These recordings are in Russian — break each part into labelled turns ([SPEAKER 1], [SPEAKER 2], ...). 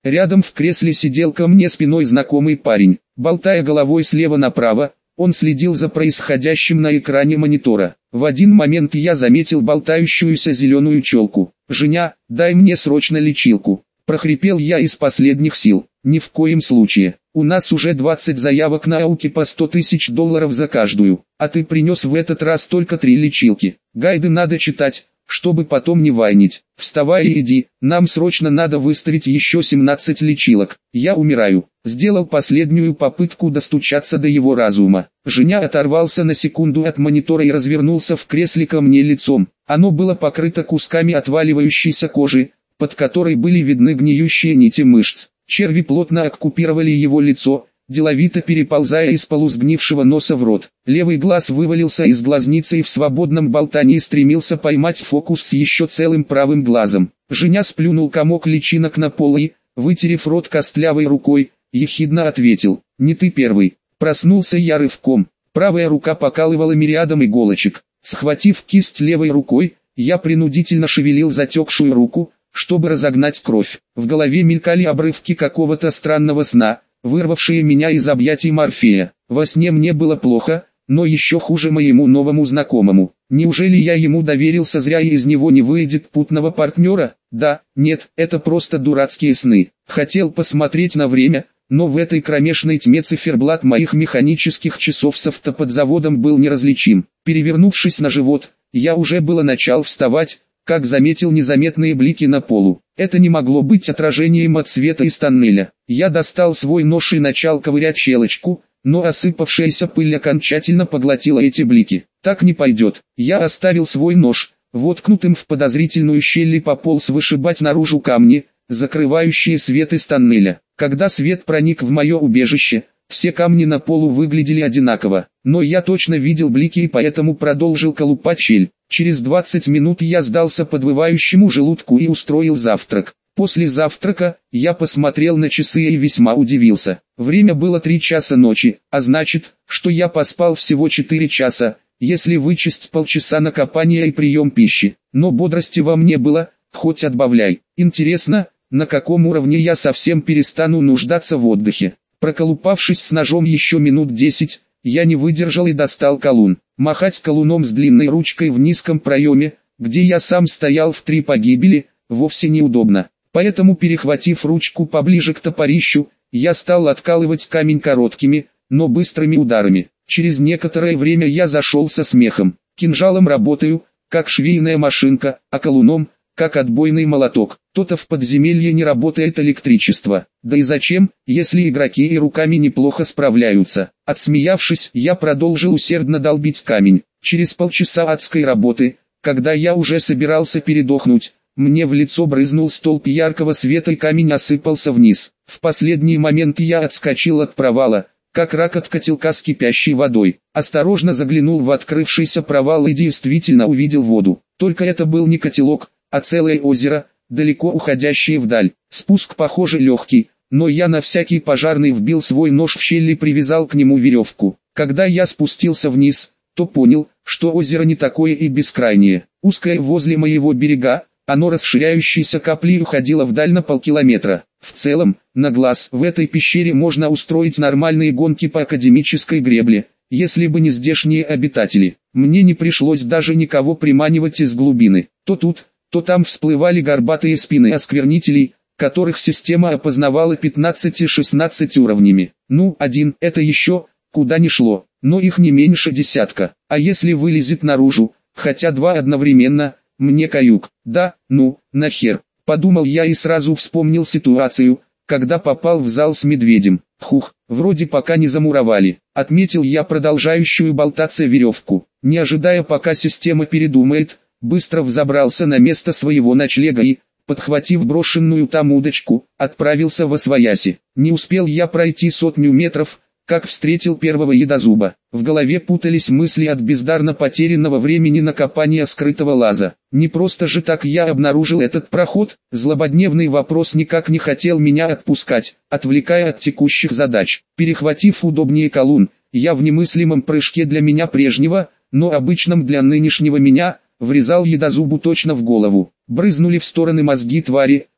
[SPEAKER 1] Рядом в кресле сидел ко мне спиной знакомый парень. Болтая головой слева направо, он следил за происходящим на экране монитора. В один момент я заметил болтающуюся зеленую челку. «Женя, дай мне срочно лечилку», – прохрипел я из последних сил. «Ни в коем случае. У нас уже 20 заявок на ауки по $100 тысяч за каждую, а ты принес в этот раз только 3 лечилки. Гайды надо читать, чтобы потом не вайнить. Вставай и иди, нам срочно надо выставить еще 17 лечилок. Я умираю». Сделал последнюю попытку достучаться до его разума. Женя оторвался на секунду от монитора и развернулся в кресле ко мне лицом. Оно было покрыто кусками отваливающейся кожи, под которой были видны гниющие нити мышц. Черви плотно оккупировали его лицо, деловито переползая из полусгнившего носа в рот. Левый глаз вывалился из глазницы и в свободном болтании стремился поймать фокус с еще целым правым глазом. Женя сплюнул комок личинок на пол и, вытерев рот костлявой рукой, ехидно ответил: «Не ты первый». Проснулся я рывком. Правая рука покалывала мириадом иголочек. Схватив кисть левой рукой, я принудительно шевелил затекшую руку, чтобы разогнать кровь. В голове мелькали обрывки какого-то странного сна, вырвавшие меня из объятий Морфея. Во сне мне было плохо, но еще хуже моему новому знакомому. Неужели я ему доверился зря и из него не выйдет путного партнера? Да, нет, это просто дурацкие сны. Хотел посмотреть на время, но в этой кромешной тьме циферблат моих механических часов с автоподзаводом был неразличим. Перевернувшись на живот, я уже было начал вставать, как заметил незаметные блики на полу. Это не могло быть отражением от света из тоннеля. Я достал свой нож и начал ковырять щелочку, но осыпавшаяся пыль окончательно поглотила эти блики. Так не пойдет. Я оставил свой нож, воткнутым в подозрительную щель, и пополз вышибать наружу камни, закрывающие свет из тоннеля. Когда свет проник в мое убежище, все камни на полу выглядели одинаково, но я точно видел блики и поэтому продолжил колупать щель. Через 20 минут я сдался подвывающему желудку и устроил завтрак. После завтрака я посмотрел на часы и весьма удивился. Время было 3 часа ночи, а значит, что я поспал всего 4 часа, если вычесть полчаса на копание и прием пищи. Но бодрости во мне было, хоть отбавляй. Интересно, на каком уровне я совсем перестану нуждаться в отдыхе. Проколупавшись с ножом еще минут 10, я не выдержал и достал колун. Махать колуном с длинной ручкой в низком проеме, где я сам стоял в 3 погибели, вовсе неудобно. Поэтому, перехватив ручку поближе к топорищу, я стал откалывать камень короткими, но быстрыми ударами. Через некоторое время я зашел со смехом. Кинжалом работаю, как швейная машинка, а колуном, как отбойный молоток. То-то в подземелье не работает электричество. Да и зачем, если игроки и руками неплохо справляются. Отсмеявшись, я продолжил усердно долбить камень. Через полчаса адской работы, когда я уже собирался передохнуть, мне в лицо брызнул столб яркого света и камень осыпался вниз. В последний момент я отскочил от провала, как рак от котелка с кипящей водой. Осторожно заглянул в открывшийся провал и действительно увидел воду. Только это был не котелок, а целое озеро, далеко уходящее вдаль. Спуск, похоже, легкий, но я на всякий пожарный вбил свой нож в щель и привязал к нему веревку. Когда я спустился вниз, то понял, что озеро не такое и бескрайнее. Узкое возле моего берега, оно расширяющейся каплей уходило вдаль на полкилометра. В целом, на глаз, в этой пещере можно устроить нормальные гонки по академической гребле, если бы не здешние обитатели. Мне не пришлось даже никого приманивать из глубины. То тут, то там всплывали горбатые спины осквернителей, которых система опознавала 15-16 уровнями. Ну, один, это еще, куда ни шло, но их не меньше десятка. А если вылезет наружу, хотя 2 одновременно, мне каюк. Да, ну, нахер, подумал я и сразу вспомнил ситуацию, когда попал в зал с медведем. Хух, вроде пока не замуровали. Отметил я продолжающую болтаться веревку. Не ожидая пока система передумает, быстро взобрался на место своего ночлега и, подхватив брошенную там удочку, отправился восвояси. Не успел я пройти 100 метров, как встретил первого едозуба. В голове путались мысли от бездарно потерянного времени на копание скрытого лаза. Не просто же так я обнаружил этот проход, злободневный вопрос никак не хотел меня отпускать, отвлекая от текущих задач. Перехватив удобнее колун, я в немыслимом прыжке для меня прежнего, но обычном для нынешнего меня, врезал едозубу точно в голову. Брызнули в стороны мозги твари,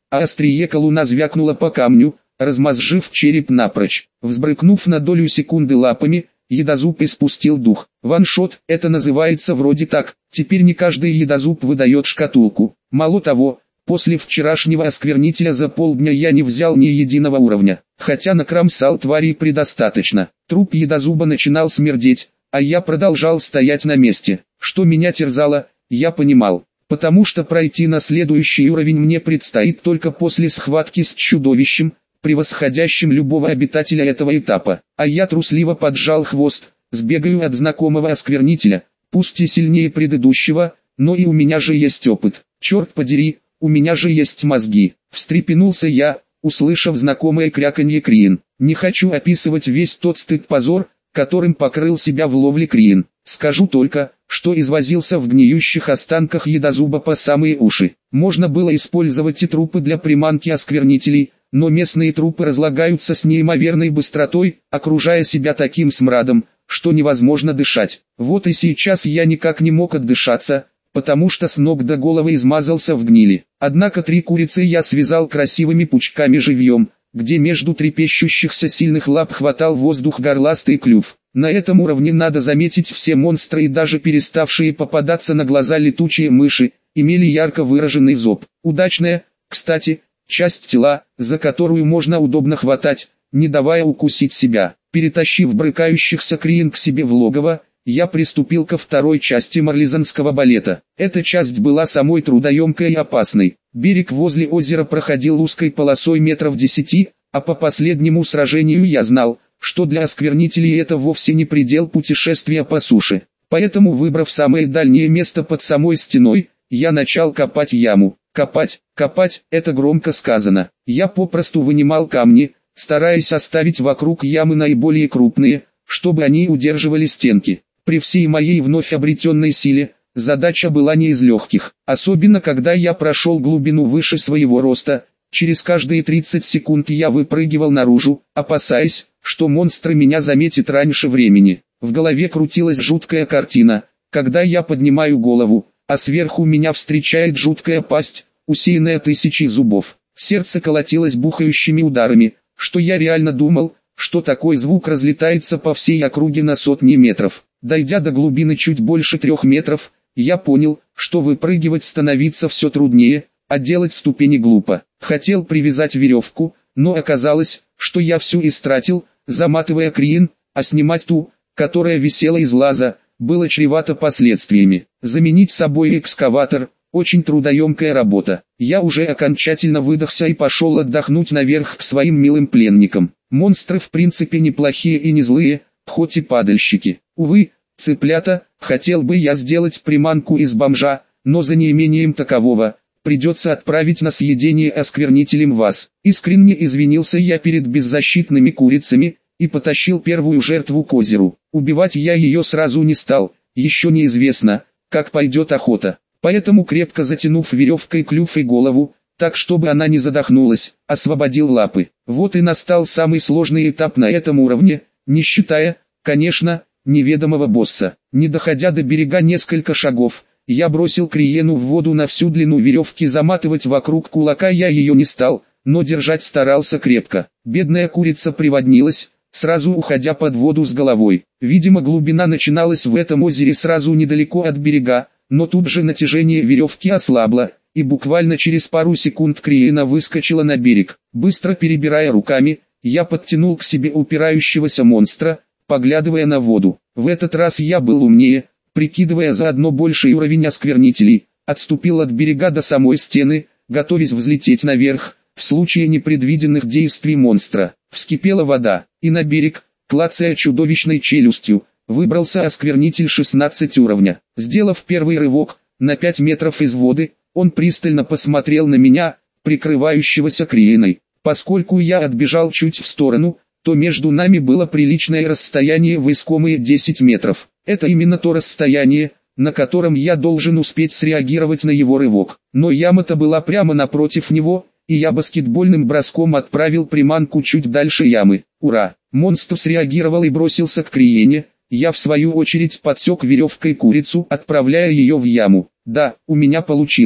[SPEAKER 1] а острие колуна звякнуло по камню, размозжив череп напрочь. Взбрыкнув на долю секунды лапами, едозуб испустил дух. Ваншот, это называется вроде так. Теперь не каждый едозуб выдает шкатулку. Мало того, после вчерашнего осквернителя за полдня я не взял ни единого уровня, хотя накромсал тварей предостаточно. Труп едозуба начинал смердеть, а я продолжал стоять на месте. Что меня терзало, я понимал, потому что пройти на следующий уровень мне предстоит только после схватки с чудовищем, превосходящим любого обитателя этого этапа. А я трусливо поджал хвост, сбегаю от знакомого осквернителя, пусть и сильнее предыдущего, но и у меня же есть опыт. Черт подери, у меня же есть мозги. Встрепенулся я, услышав знакомое кряканье Криин. Не хочу описывать весь тот стыд-позор, которым покрыл себя в ловле Криин. Скажу только, что извозился в гниющих останках едозуба по самые уши. Можно было использовать и трупы для приманки осквернителей, но местные трупы разлагаются с неимоверной быстротой, окружая себя таким смрадом, что невозможно дышать. Вот и сейчас я никак не мог отдышаться, потому что с ног до головы измазался в гнили. Однако 3 курицы я связал красивыми пучками живьем, где между трепещущихся сильных лап хватал воздух горластый клюв. На этом уровне надо заметить, все монстры и даже переставшие попадаться на глаза летучие мыши, имели ярко выраженный зоб. Удачная, кстати, часть тела, за которую можно удобно хватать, не давая укусить себя. Перетащив брыкающихся Криин к себе в логово, я приступил ко второй части марлезанского балета. Эта часть была самой трудоемкой и опасной. Берег возле озера проходил узкой полосой метров 10, а по последнему сражению я знал, что для осквернителей это вовсе не предел путешествия по суше. Поэтому, выбрав самое дальнее место под самой стеной, я начал копать яму. Копать, это громко сказано. Я попросту вынимал камни, стараясь оставить вокруг ямы наиболее крупные, чтобы они удерживали стенки. При всей моей вновь обретенной силе, задача была не из легких, особенно когда я прошел глубину выше своего роста. Через каждые 30 секунд я выпрыгивал наружу, опасаясь, что монстр меня заметит раньше времени. В голове крутилась жуткая картина, когда я поднимаю голову, а сверху меня встречает жуткая пасть, усеянная тысячей зубов. Сердце колотилось бухающими ударами, что я реально думал, что такой звук разлетается по всей округе на сотни метров. Дойдя до глубины чуть больше 3 метров, я понял, что выпрыгивать становится все труднее, а делать ступени глупо. Хотел привязать веревку, но оказалось, что я всю истратил, заматывая Криин, а снимать ту, которая висела из лаза, было чревато последствиями. Заменить собой экскаватор – очень трудоемкая работа. Я уже окончательно выдохся и пошел отдохнуть наверх к своим милым пленникам. Монстры в принципе неплохие и не злые, хоть и падальщики. Увы, цыплята, хотел бы я сделать приманку из бомжа, но за неимением такового, придется отправить на съедение осквернителям вас. Искренне извинился я перед беззащитными курицами, и потащил первую жертву к озеру. Убивать я ее сразу не стал, еще неизвестно, как пойдет охота. Поэтому, крепко затянув веревкой клюв и голову, так чтобы она не задохнулась, освободил лапы. Вот и настал самый сложный этап на этом уровне, не считая, конечно, неведомого босса. Не доходя до берега несколько шагов, я бросил Криену в воду на всю длину веревки, заматывать вокруг кулака я ее не стал, но держать старался крепко. Бедная курица приводнилась, сразу уходя под воду с головой. Видимо, глубина начиналась в этом озере сразу недалеко от берега, но тут же натяжение веревки ослабло, и буквально через пару секунд Криена выскочила на берег. Быстро перебирая руками, я подтянул к себе упирающегося монстра, поглядывая на воду. В этот раз я был умнее, прикидывая заодно больший уровень осквернителей, отступил от берега до самой стены, готовясь взлететь наверх, в случае непредвиденных действий монстра. Вскипела вода, и на берег, клацая чудовищной челюстью, выбрался осквернитель 16 уровня. Сделав первый рывок, на 5 метров из воды, он пристально посмотрел на меня, прикрывающегося Криеной. Поскольку я отбежал чуть в сторону, то между нами было приличное расстояние в искомые 10 метров. Это именно то расстояние, на котором я должен успеть среагировать на его рывок. Но яма-то была прямо напротив него, и я баскетбольным броском отправил приманку чуть дальше ямы. Ура! Монстр среагировал и бросился к Криене. Я в свою очередь подсек веревкой курицу, отправляя ее в яму. Да, у меня получилось.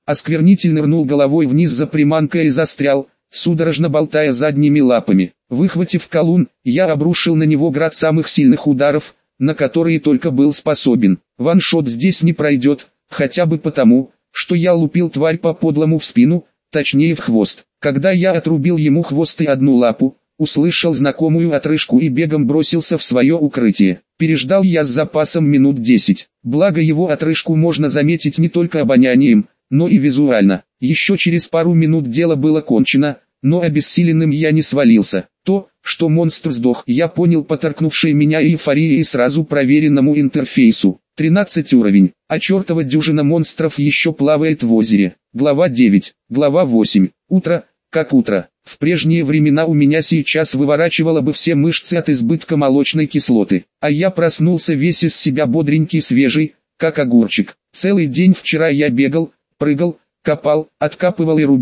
[SPEAKER 1] Осквернитель нырнул головой вниз за приманкой и застрял, судорожно болтая задними лапами. Выхватив колун, я обрушил на него град самых сильных ударов, на которые только был способен. Ваншот здесь не пройдет, хотя бы потому, что я лупил тварь по подлому в спину, точнее в хвост. Когда я отрубил ему хвост и одну лапу, услышал знакомую отрыжку и бегом бросился в свое укрытие. Переждал я с запасом минут 10. Благо его отрыжку можно заметить не только обонянием, но и визуально. Еще через пару минут дело было кончено, но обессиленным я не свалился. То, что монстр сдох, я понял по торкнувшей меня эйфории и сразу проверенному интерфейсу. 13 уровень, а чертова дюжина монстров еще плавает в озере. Глава 9, глава 8. Утро, как утро. В прежние времена у меня сейчас выворачивало бы все мышцы от избытка молочной кислоты, а я проснулся весь из себя бодренький, свежий, как огурчик. Целый день вчера я бегал, прыгал, копал, откапывал и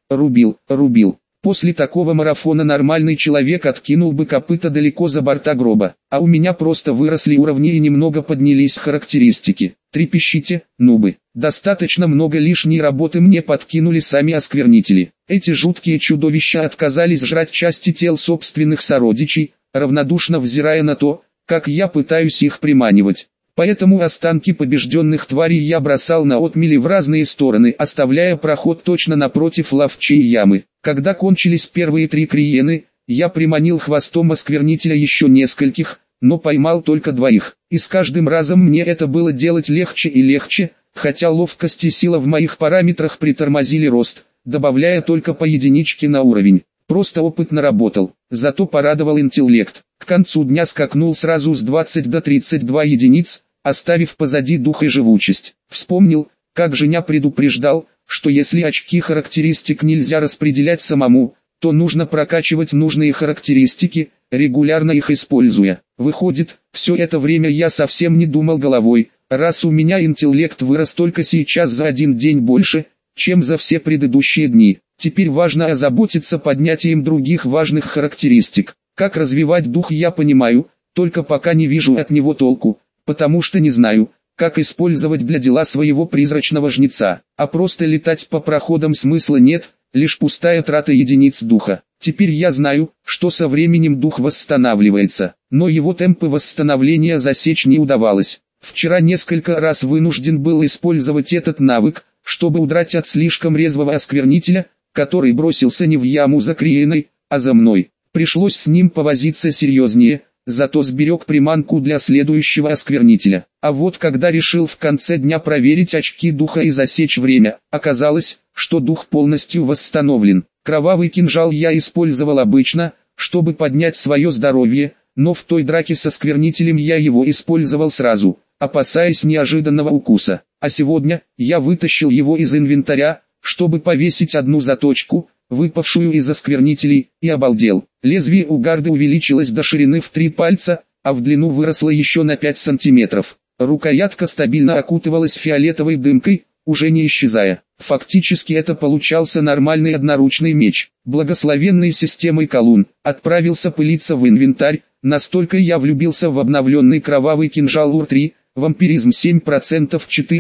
[SPEAKER 1] рубил. После такого марафона нормальный человек откинул бы копыта далеко за борта гроба, а у меня просто выросли уровни и немного поднялись характеристики. Трепещите, нубы. Достаточно много лишней работы мне подкинули сами осквернители. Эти жуткие чудовища отказались жрать части тел собственных сородичей, равнодушно взирая на то, как я пытаюсь их приманивать. Поэтому останки побежденных тварей я бросал на отмели в разные стороны, оставляя проход точно напротив ловчей ямы. Когда кончились первые 3 криены, я приманил хвостом осквернителя еще нескольких, но поймал только 2. И с каждым разом мне это было делать легче и легче, хотя ловкость и сила в моих параметрах притормозили рост, добавляя только по единичке на уровень. Просто опыт наработал, зато порадовал интеллект. К концу дня скакнул сразу с 20 до 32 единиц, оставив позади дух и живучесть. Вспомнил, как Женя предупреждал, что если очки характеристик нельзя распределять самому, то нужно прокачивать нужные характеристики, регулярно их используя. Выходит, все это время я совсем не думал головой, раз у меня интеллект вырос только сейчас за один день больше, чем за все предыдущие дни. Теперь важно озаботиться поднятием других важных характеристик. Как развивать дух я понимаю, только пока не вижу от него толку, потому что не знаю, как использовать для дела своего призрачного жнеца. А просто летать по проходам смысла нет, лишь пустая трата единиц духа. Теперь я знаю, что со временем дух восстанавливается, но его темпы восстановления засечь не удавалось. Вчера несколько раз вынужден был использовать этот навык, чтобы удрать от слишком резвого осквернителя, который бросился не в яму за Криеной, а за мной. Пришлось с ним повозиться серьезнее, зато сберег приманку для следующего осквернителя. А вот когда решил в конце дня проверить очки духа и засечь время, оказалось, что дух полностью восстановлен. Кровавый кинжал я использовал обычно, чтобы поднять свое здоровье, но в той драке со осквернителем я его использовал сразу, опасаясь неожиданного укуса. А сегодня я вытащил его из инвентаря, чтобы повесить одну заточку, выпавшую из осквернителей, и обалдел. Лезвие у гарды увеличилось до ширины в 3 пальца, а в длину выросло еще на 5 сантиметров. Рукоятка стабильно окутывалась фиолетовой дымкой, уже не исчезая. Фактически это получался нормальный одноручный меч. Благословенной системой колун отправился пылиться в инвентарь, настолько я влюбился в обновленный кровавый кинжал УР-3, вампиризм 7%,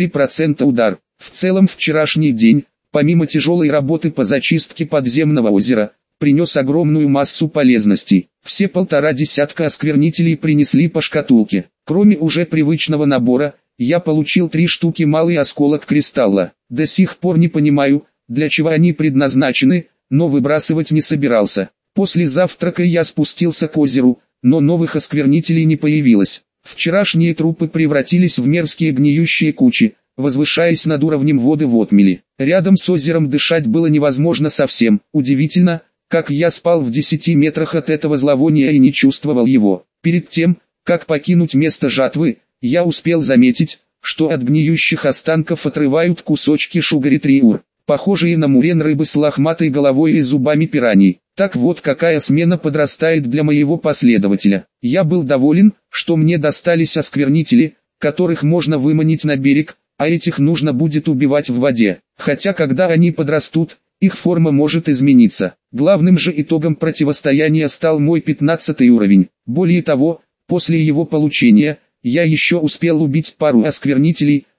[SPEAKER 1] 4% удар. В целом вчерашний день, помимо тяжелой работы по зачистке подземного озера, принес огромную массу полезностей. Все 1,5 десятка осквернителей принесли по шкатулке. Кроме уже привычного набора, я получил 3 штуки малый осколок кристалла. До сих пор не понимаю, для чего они предназначены, но выбрасывать не собирался. После завтрака я спустился к озеру, но новых осквернителей не появилось. Вчерашние трупы превратились в мерзкие гниющие кучи, возвышаясь над уровнем воды в отмели. Рядом с озером дышать было невозможно совсем. Удивительно, как я спал в 10 метрах от этого зловония и не чувствовал его. Перед тем, как покинуть место жатвы, я успел заметить, что от гниющих останков отрывают кусочки шугари-триур, похожие на мурен рыбы с лохматой головой и зубами пираний. Так вот какая смена подрастает для моего последователя. Я был доволен, что мне достались осквернители, которых можно выманить на берег, а этих нужно будет убивать в воде. Хотя когда они подрастут, их форма может измениться. Главным же итогом противостояния стал мой 15-й уровень. Более того, после его получения, я еще успел убить пару осквернителей,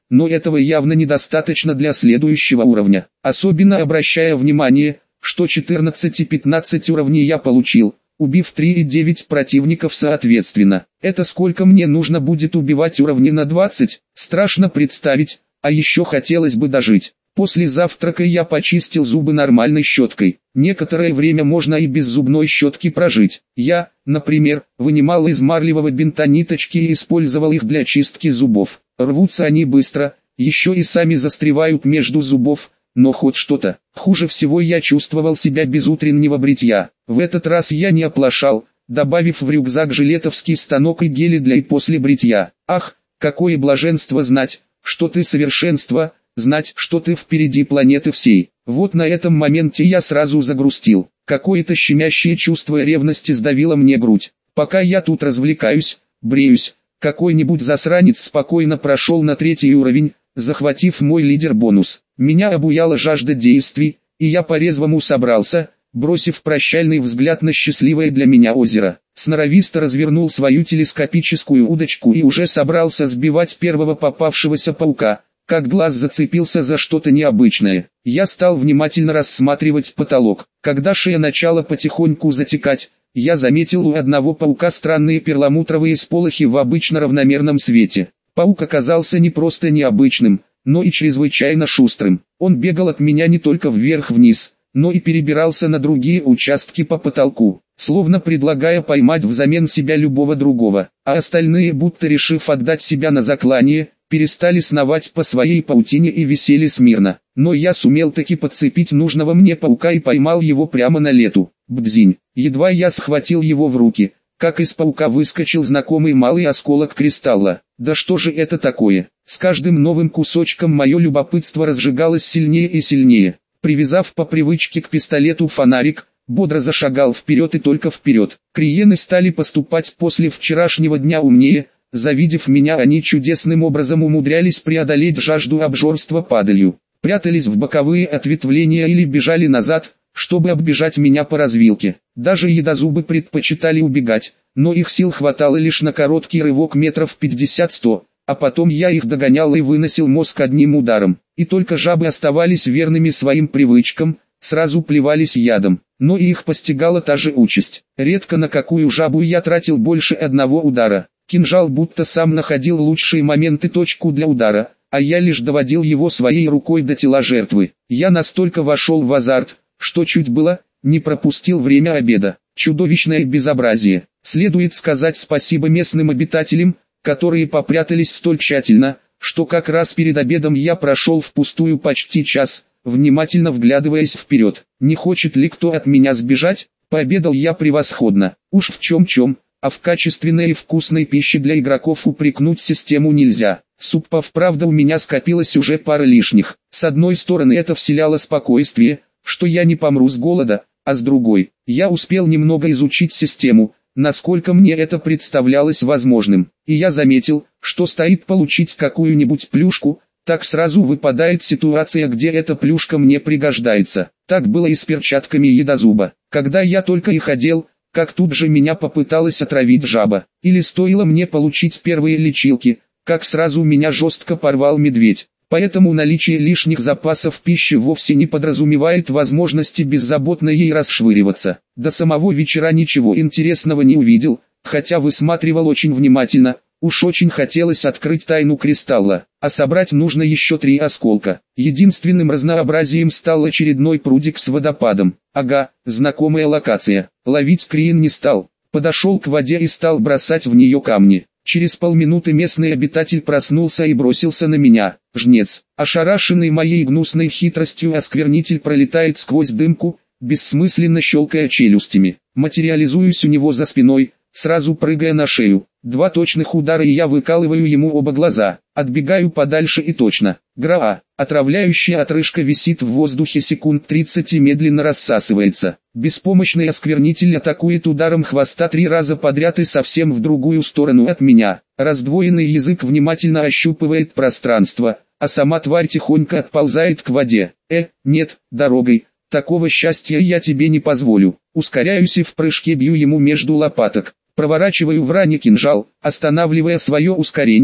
[SPEAKER 1] но этого явно недостаточно для следующего уровня. Особенно обращая внимание, что 14 и 15 уровней я получил, убив 3 и 9 противников соответственно. Это сколько мне нужно будет убивать уровни на 20, страшно представить, а еще хотелось бы дожить. После завтрака я почистил зубы нормальной щеткой. Некоторое время можно и без зубной щетки прожить. Я, например, вынимал из марлевого бинта ниточки и использовал их для чистки зубов. Рвутся они быстро, еще и сами застревают между зубов, но хоть что-то. Хуже всего я чувствовал себя без утреннего бритья. В этот раз я не оплошал, добавив в рюкзак жилетовский станок и гели для и после бритья. Ах, какое блаженство знать, что ты совершенство, знать, что ты впереди планеты всей. Вот на этом моменте я сразу загрустил. Какое-то щемящее чувство ревности сдавило мне грудь. Пока я тут развлекаюсь, бреюсь, какой-нибудь засранец спокойно прошел на 3-й уровень, захватив мой лидер-бонус. Меня обуяла жажда действий, и я по-резвому собрался, бросив прощальный взгляд на счастливое для меня озеро. Сноровисто развернул свою телескопическую удочку и уже собрался сбивать первого попавшегося паука, как глаз зацепился за что-то необычное. Я стал внимательно рассматривать потолок. Когда шея начала потихоньку затекать, я заметил у одного паука странные перламутровые сполохи в обычно равномерном свете. Паук оказался не просто необычным, но и чрезвычайно шустрым. Он бегал от меня не только вверх-вниз, но и перебирался на другие участки по потолку, словно предлагая поймать взамен себя любого другого, а остальные, будто решив отдать себя на заклание, перестали сновать по своей паутине и висели смирно. Но я сумел таки подцепить нужного мне паука и поймал его прямо на лету. Бдзинь! Едва я схватил его в руки, как из паука выскочил знакомый малый осколок кристалла. Да что же это такое? С каждым новым кусочком мое любопытство разжигалось сильнее и сильнее. Привязав по привычке к пистолету фонарик, бодро зашагал вперед и только вперед. Криены стали поступать после вчерашнего дня умнее. Завидев меня, они чудесным образом умудрялись преодолеть жажду обжорства падалью, прятались в боковые ответвления или бежали назад, чтобы оббежать меня по развилке. Даже едозубы предпочитали убегать, но их сил хватало лишь на короткий рывок метров 50-100, а потом я их догонял и выносил мозг одним ударом. И только жабы оставались верными своим привычкам, сразу плевались ядом, но и их постигала та же участь. Редко на какую жабу я тратил больше одного удара. Кинжал будто сам находил лучшие моменты точку для удара, а я лишь доводил его своей рукой до тела жертвы. Я настолько вошел в азарт, что чуть было не пропустил время обеда. Чудовищное безобразие. Следует сказать спасибо местным обитателям, которые попрятались столь тщательно, что как раз перед обедом я прошел впустую почти час, внимательно вглядываясь вперед. Не хочет ли кто от меня сбежать? Пообедал я превосходно. Уж в чем-чем, а в качественной и вкусной пище для игроков упрекнуть систему нельзя. Супов, правда, у меня скопилось уже пара лишних. С одной стороны, это вселяло спокойствие, что я не помру с голода, а с другой, я успел немного изучить систему, насколько мне это представлялось возможным. И я заметил, что стоит получить какую-нибудь плюшку, так сразу выпадает ситуация, где эта плюшка мне пригождается. Так было и с перчатками едозуба. Когда я только их одел, как тут же меня попыталась отравить жаба. Или стоило мне получить первые лечилки, как сразу меня жестко порвал медведь. Поэтому наличие лишних запасов пищи вовсе не подразумевает возможности беззаботно ей расшвыриваться. До самого вечера ничего интересного не увидел, хотя высматривал очень внимательно. Уж очень хотелось открыть тайну кристалла, а собрать нужно еще 3 осколка. Единственным разнообразием стал очередной прудик с водопадом. Ага, знакомая локация. Ловить криен не стал. Подошел к воде и стал бросать в нее камни. Через полминуты местный обитатель проснулся и бросился на меня. Жнец, ошарашенный моей гнусной хитростью, осквернитель пролетает сквозь дымку, бессмысленно щелкая челюстями. Материализуюсь у него за спиной, сразу прыгая на шею. 2 точных удара и я выкалываю ему оба глаза. Отбегаю подальше и точно. Граа. Отравляющая отрыжка висит в воздухе секунд 30 и медленно рассасывается. Беспомощный осквернитель атакует ударом хвоста 3 раза подряд и совсем в другую сторону от меня. Раздвоенный язык внимательно ощупывает пространство, а сама тварь тихонько отползает к воде. Нет, дорогой. Такого счастья я тебе не позволю. Ускоряюсь и в прыжке бью ему между лопаток. Проворачиваю в ране кинжал, останавливая свое ускорение.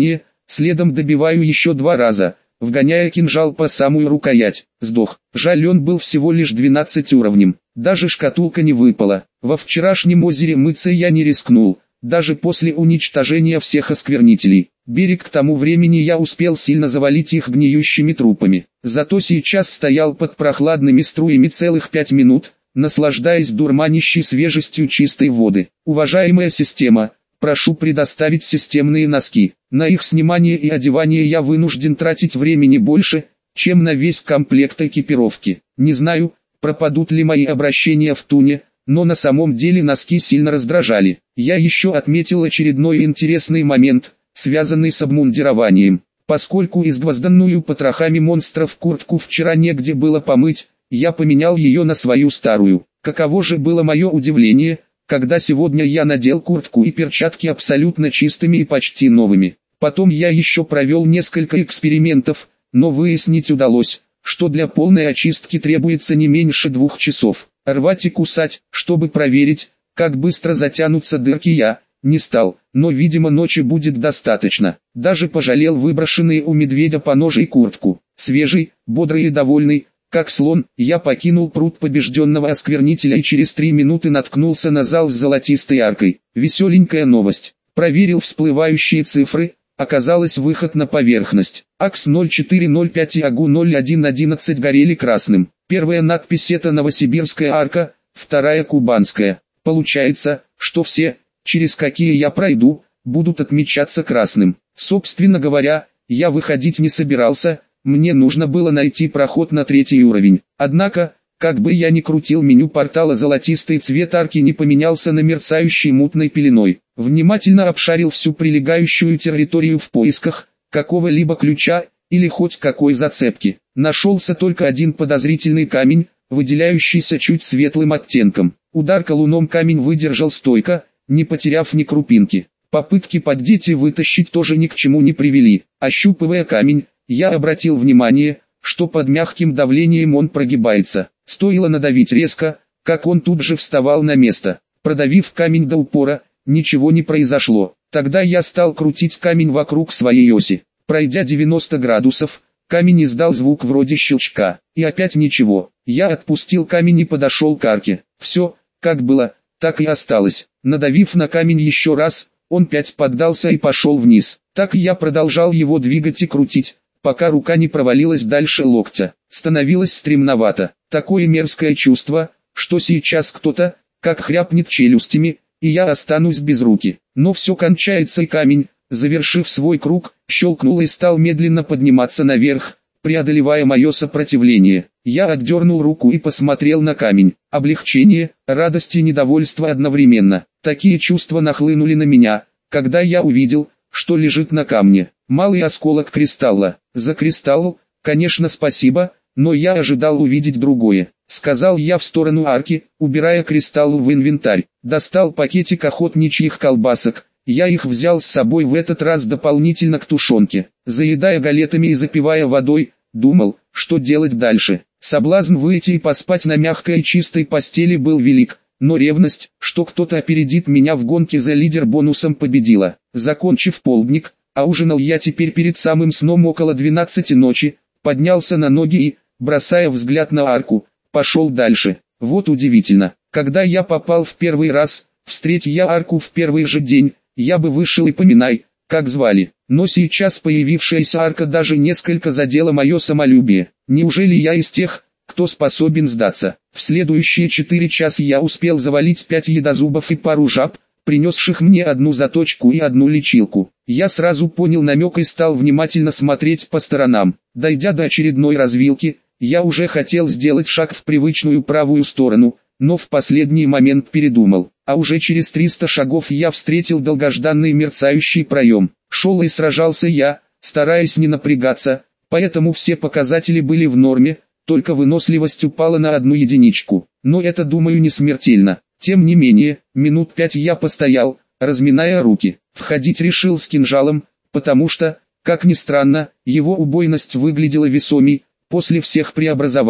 [SPEAKER 1] следом добиваю еще 2 раза, вгоняя кинжал по самую рукоять. Сдох. Жаль, он был всего лишь 12 уровнем. Даже шкатулка не выпала. Во вчерашнем озере мыться я не рискнул, даже после уничтожения всех осквернителей. Берег к тому времени я успел сильно завалить их гниющими трупами. Зато сейчас стоял под прохладными струями целых 5 минут, наслаждаясь дурманящей свежестью чистой воды. Уважаемая система, прошу предоставить системные носки. На их снимание и одевание я вынужден тратить времени больше, чем на весь комплект экипировки. Не знаю, пропадут ли мои обращения в туне, но на самом деле носки сильно раздражали. Я еще отметил очередной интересный момент, связанный с обмундированием. Поскольку изгвозданную потрохами монстров куртку вчера негде было помыть, я поменял ее на свою старую. Каково же было мое удивление, когда сегодня я надел куртку и перчатки абсолютно чистыми и почти новыми. Потом я еще провел несколько экспериментов, но выяснить удалось, что для полной очистки требуется не меньше 2 часов. Рвать и кусать, чтобы проверить, как быстро затянутся дырки, я не стал, но видимо ночи будет достаточно. Даже пожалел выброшенные у медведя поножи и куртку. Свежий, бодрый и довольный, как слон, я покинул пруд побежденного осквернителя и через 3 минуты наткнулся на зал с золотистой аркой. Веселенькая новость. Проверил всплывающие цифры, оказалось выход на поверхность. АКС 0405 и АГУ 0111 горели красным. Первая надпись — это Новосибирская арка, вторая — Кубанская. Получается, что все, через какие я пройду, будут отмечаться красным. Собственно говоря, я выходить не собирался, мне нужно было найти проход на 3-й уровень. Однако, как бы я ни крутил меню портала, золотистый цвет арки не поменялся на мерцающий мутной пеленой. Внимательно обшарил всю прилегающую территорию в поисках какого-либо ключа или хоть какой зацепки. Нашелся только один подозрительный камень, выделяющийся чуть светлым оттенком. Удар колуном камень выдержал стойко, не потеряв ни крупинки. Попытки поддеть и вытащить тоже ни к чему не привели. Ощупывая камень, я обратил внимание, что под мягким давлением он прогибается. Стоило надавить резко, как он тут же вставал на место. Продавив камень до упора, ничего не произошло. Тогда я стал крутить камень вокруг своей оси. Пройдя 90 градусов, камень издал звук вроде щелчка. И опять ничего. Я отпустил камень и подошел к арке. Все, как было, так и осталось. Надавив на камень еще раз, он 5 поддался и пошел вниз. Так я продолжал его двигать и крутить, пока рука не провалилась дальше локтя. Становилось стремновато. Такое мерзкое чувство, что сейчас кто-то, как хряпнет челюстями, и я останусь без руки. Но все кончается, и камень, завершив свой круг, щелкнул и стал медленно подниматься наверх, преодолевая мое сопротивление. Я отдернул руку и посмотрел на камень. Облегчение, радость и недовольство одновременно. Такие чувства нахлынули на меня, когда я увидел, что лежит на камне. Малый осколок кристалла. За кристалл, конечно, спасибо, но я ожидал увидеть другое. Сказал я в сторону арки, убирая кристалл в инвентарь. Достал пакетик охотничьих колбасок. Я их взял с собой в этот раз дополнительно к тушенке. Заедая галетами и запивая водой, думал, что делать дальше. Соблазн выйти и поспать на мягкой и чистой постели был велик, но ревность, что кто-то опередит меня в гонке за лидер бонусом, победила. Закончив полдник, а ужинал я теперь перед самым сном около 12 ночи, поднялся на ноги и, бросая взгляд на арку, пошел дальше. Вот удивительно, когда я попал в первый раз, встреть я арку в первый же день, я бы вышел и поминай, как звали. Но сейчас появившаяся арка даже несколько задела мое самолюбие. Неужели я из тех, кто способен сдаться? В следующие 4 часа я успел завалить 5 едозубов и пару жаб, принесших мне 1 заточку и 1 лечилку. Я сразу понял намек и стал внимательно смотреть по сторонам. Дойдя до очередной развилки, я уже хотел сделать шаг в привычную правую сторону, но в последний момент передумал. А уже через 300 шагов я встретил долгожданный мерцающий проем. Шел и сражался я, стараясь не напрягаться, поэтому все показатели были в норме, только выносливость упала на 1 единичку. Но это, думаю, не смертельно. Тем не менее, минут 5 я постоял, разминая руки. Входить решил с кинжалом, потому что, как ни странно, его убойность выглядела весомей, после всех преобразований.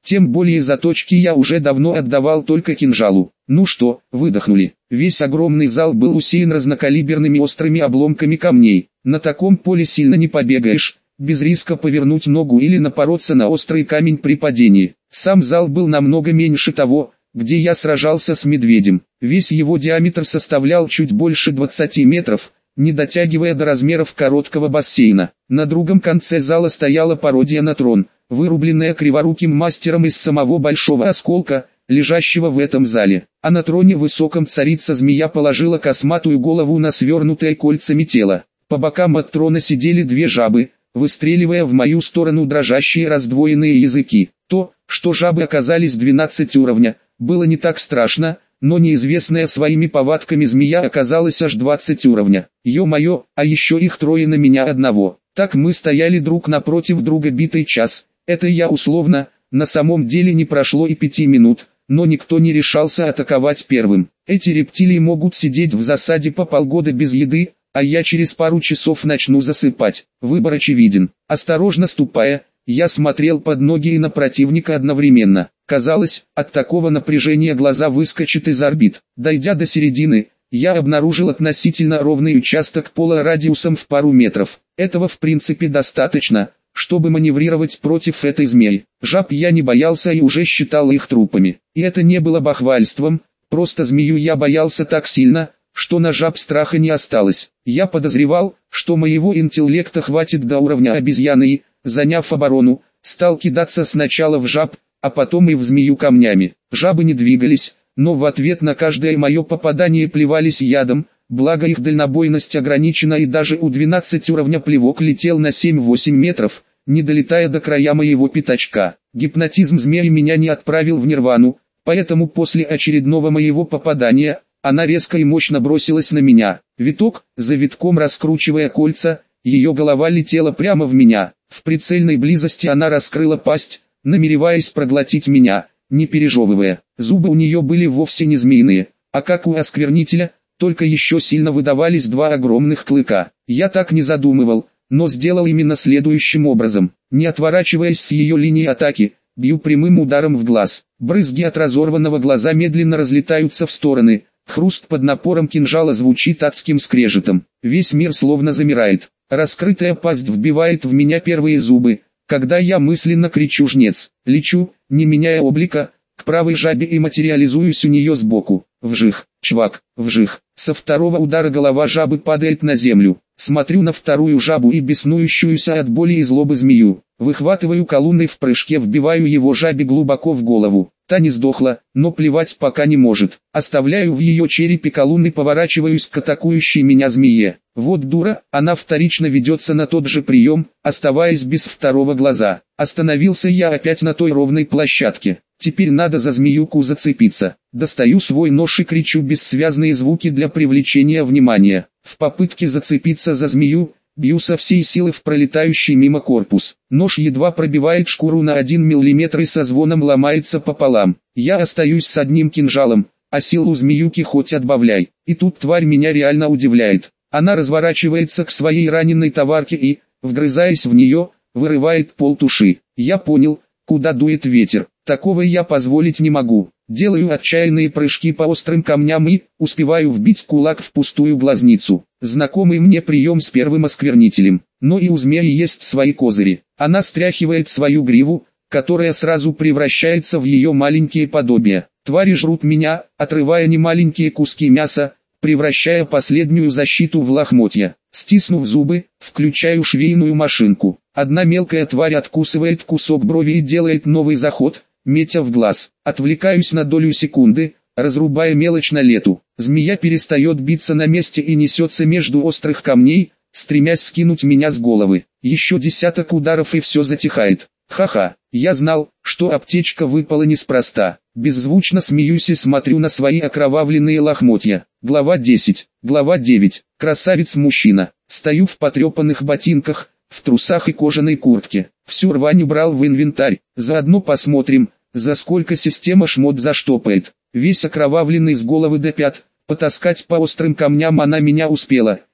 [SPEAKER 1] Тем более заточки я уже давно отдавал только кинжалу. Ну что, выдохнули. Весь огромный зал был усеян разнокалиберными острыми обломками камней. На таком поле сильно не побегаешь, без риска повернуть ногу или напороться на острый камень при падении. Сам зал был намного меньше того, где я сражался с медведем. Весь его диаметр составлял чуть больше 20 метров, не дотягивая до размеров короткого бассейна. На другом конце зала стояла пародия на трон, вырубленная криворуким мастером из самого большого осколка, лежащего в этом зале. А на троне высоком царица-змея положила косматую голову на свернутое кольцами тело. По бокам от трона сидели две жабы, выстреливая в мою сторону дрожащие раздвоенные языки. То, что жабы оказались 12 уровня, было не так страшно, но неизвестная своими повадками змея оказалась аж 20 уровня. Ё-моё, а еще их трое на меня одного. Так мы стояли друг напротив друга битый час. Это я условно, на самом деле не прошло и 5 минут, но никто не решался атаковать первым. Эти рептилии могут сидеть в засаде по полгода без еды, а я через пару часов начну засыпать. Выбор очевиден. Осторожно ступая, я смотрел под ноги и на противника одновременно. Казалось, от такого напряжения глаза выскочат из орбит. Дойдя до середины, я обнаружил относительно ровный участок пола радиусом в пару метров. Этого в принципе достаточно, чтобы маневрировать против этой змеи. Жаб я не боялся и уже считал их трупами. И это не было бахвальством, просто змею я боялся так сильно, что на жаб страха не осталось. Я подозревал, что моего интеллекта хватит до уровня обезьяны и, заняв оборону, стал кидаться сначала в жаб, а потом и в змею камнями. Жабы не двигались, но в ответ на каждое мое попадание плевались ядом, благо их дальнобойность ограничена и даже у 12 уровня плевок летел на 7-8 метров, не долетая до края моего пятачка. Гипнотизм змеи меня не отправил в нирвану, поэтому после очередного моего попадания, она резко и мощно бросилась на меня. Виток, за витком раскручивая кольца, ее голова летела прямо в меня. В прицельной близости она раскрыла пасть, намереваясь проглотить меня, не пережевывая. Зубы у нее были вовсе не змеиные, а как у осквернителя, только еще сильно выдавались два огромных клыка. Я так не задумывал, но сделал именно следующим образом. Не отворачиваясь с ее линии атаки, бью прямым ударом в глаз. Брызги от разорванного глаза медленно разлетаются в стороны. Хруст под напором кинжала звучит адским скрежетом. Весь мир словно замирает. Раскрытая пасть вбивает в меня первые зубы, когда я мысленно кричу «жнец». Лечу, не меняя облика, к правой жабе и материализуюсь у нее сбоку. Вжих, чвак, вжих. Со второго удара голова жабы падает на землю. Смотрю на вторую жабу и беснующуюся от боли и злобы змею. Выхватываю колунной в прыжке, вбиваю его жабе глубоко в голову. Та не сдохла, но плевать пока не может. Оставляю в ее черепе колунны, поворачиваюсь к атакующей меня змее. Вот дура, она вторично ведется на тот же прием, оставаясь без второго глаза. Остановился я опять на той ровной площадке. Теперь надо за змеюку зацепиться. Достаю свой нож и кричу бессвязные звуки для привлечения внимания. В попытке зацепиться за змею, бью со всей силы в пролетающий мимо корпус. Нож едва пробивает шкуру на 1 мм и со звоном ломается пополам. Я остаюсь с одним кинжалом, а сил у змеюки хоть отбавляй. И тут тварь меня реально удивляет. Она разворачивается к своей раненой товарке и, вгрызаясь в нее, вырывает полтуши. Я понял, куда дует ветер. Такого я позволить не могу. Делаю отчаянные прыжки по острым камням и успеваю вбить кулак в пустую глазницу. Знакомый мне прием с первым осквернителем. Но и у змеи есть свои козыри. Она стряхивает свою гриву, которая сразу превращается в ее маленькие подобия. Твари жрут меня, отрывая немаленькие куски мяса, превращая последнюю защиту в лохмотья. Стиснув зубы, включаю швейную машинку. Одна мелкая тварь откусывает кусок брови и делает новый заход, метя в глаз. Отвлекаюсь на долю секунды, разрубая мелочь на лету. Змея перестает биться на месте и несется между острых камней, стремясь скинуть меня с головы. Еще десяток ударов и все затихает. Ха-ха, я знал, что аптечка выпала неспроста. Беззвучно смеюсь и смотрю на свои окровавленные лохмотья. Глава 10. Глава 9. Красавец-мужчина. Стою в потрепанных ботинках, в трусах и кожаной куртке. Всю рвань убрал в инвентарь. Заодно посмотрим, за сколько система шмот заштопает. Весь окровавленный с головы до пят. Потаскать по острым камням она меня успела.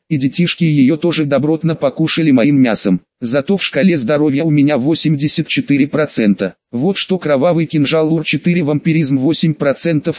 [SPEAKER 1] и детишки ее тоже добротно покушали моим мясом. Зато в шкале здоровья у меня 84%. Вот что кровавый кинжал УР-4 вампиризм 8%,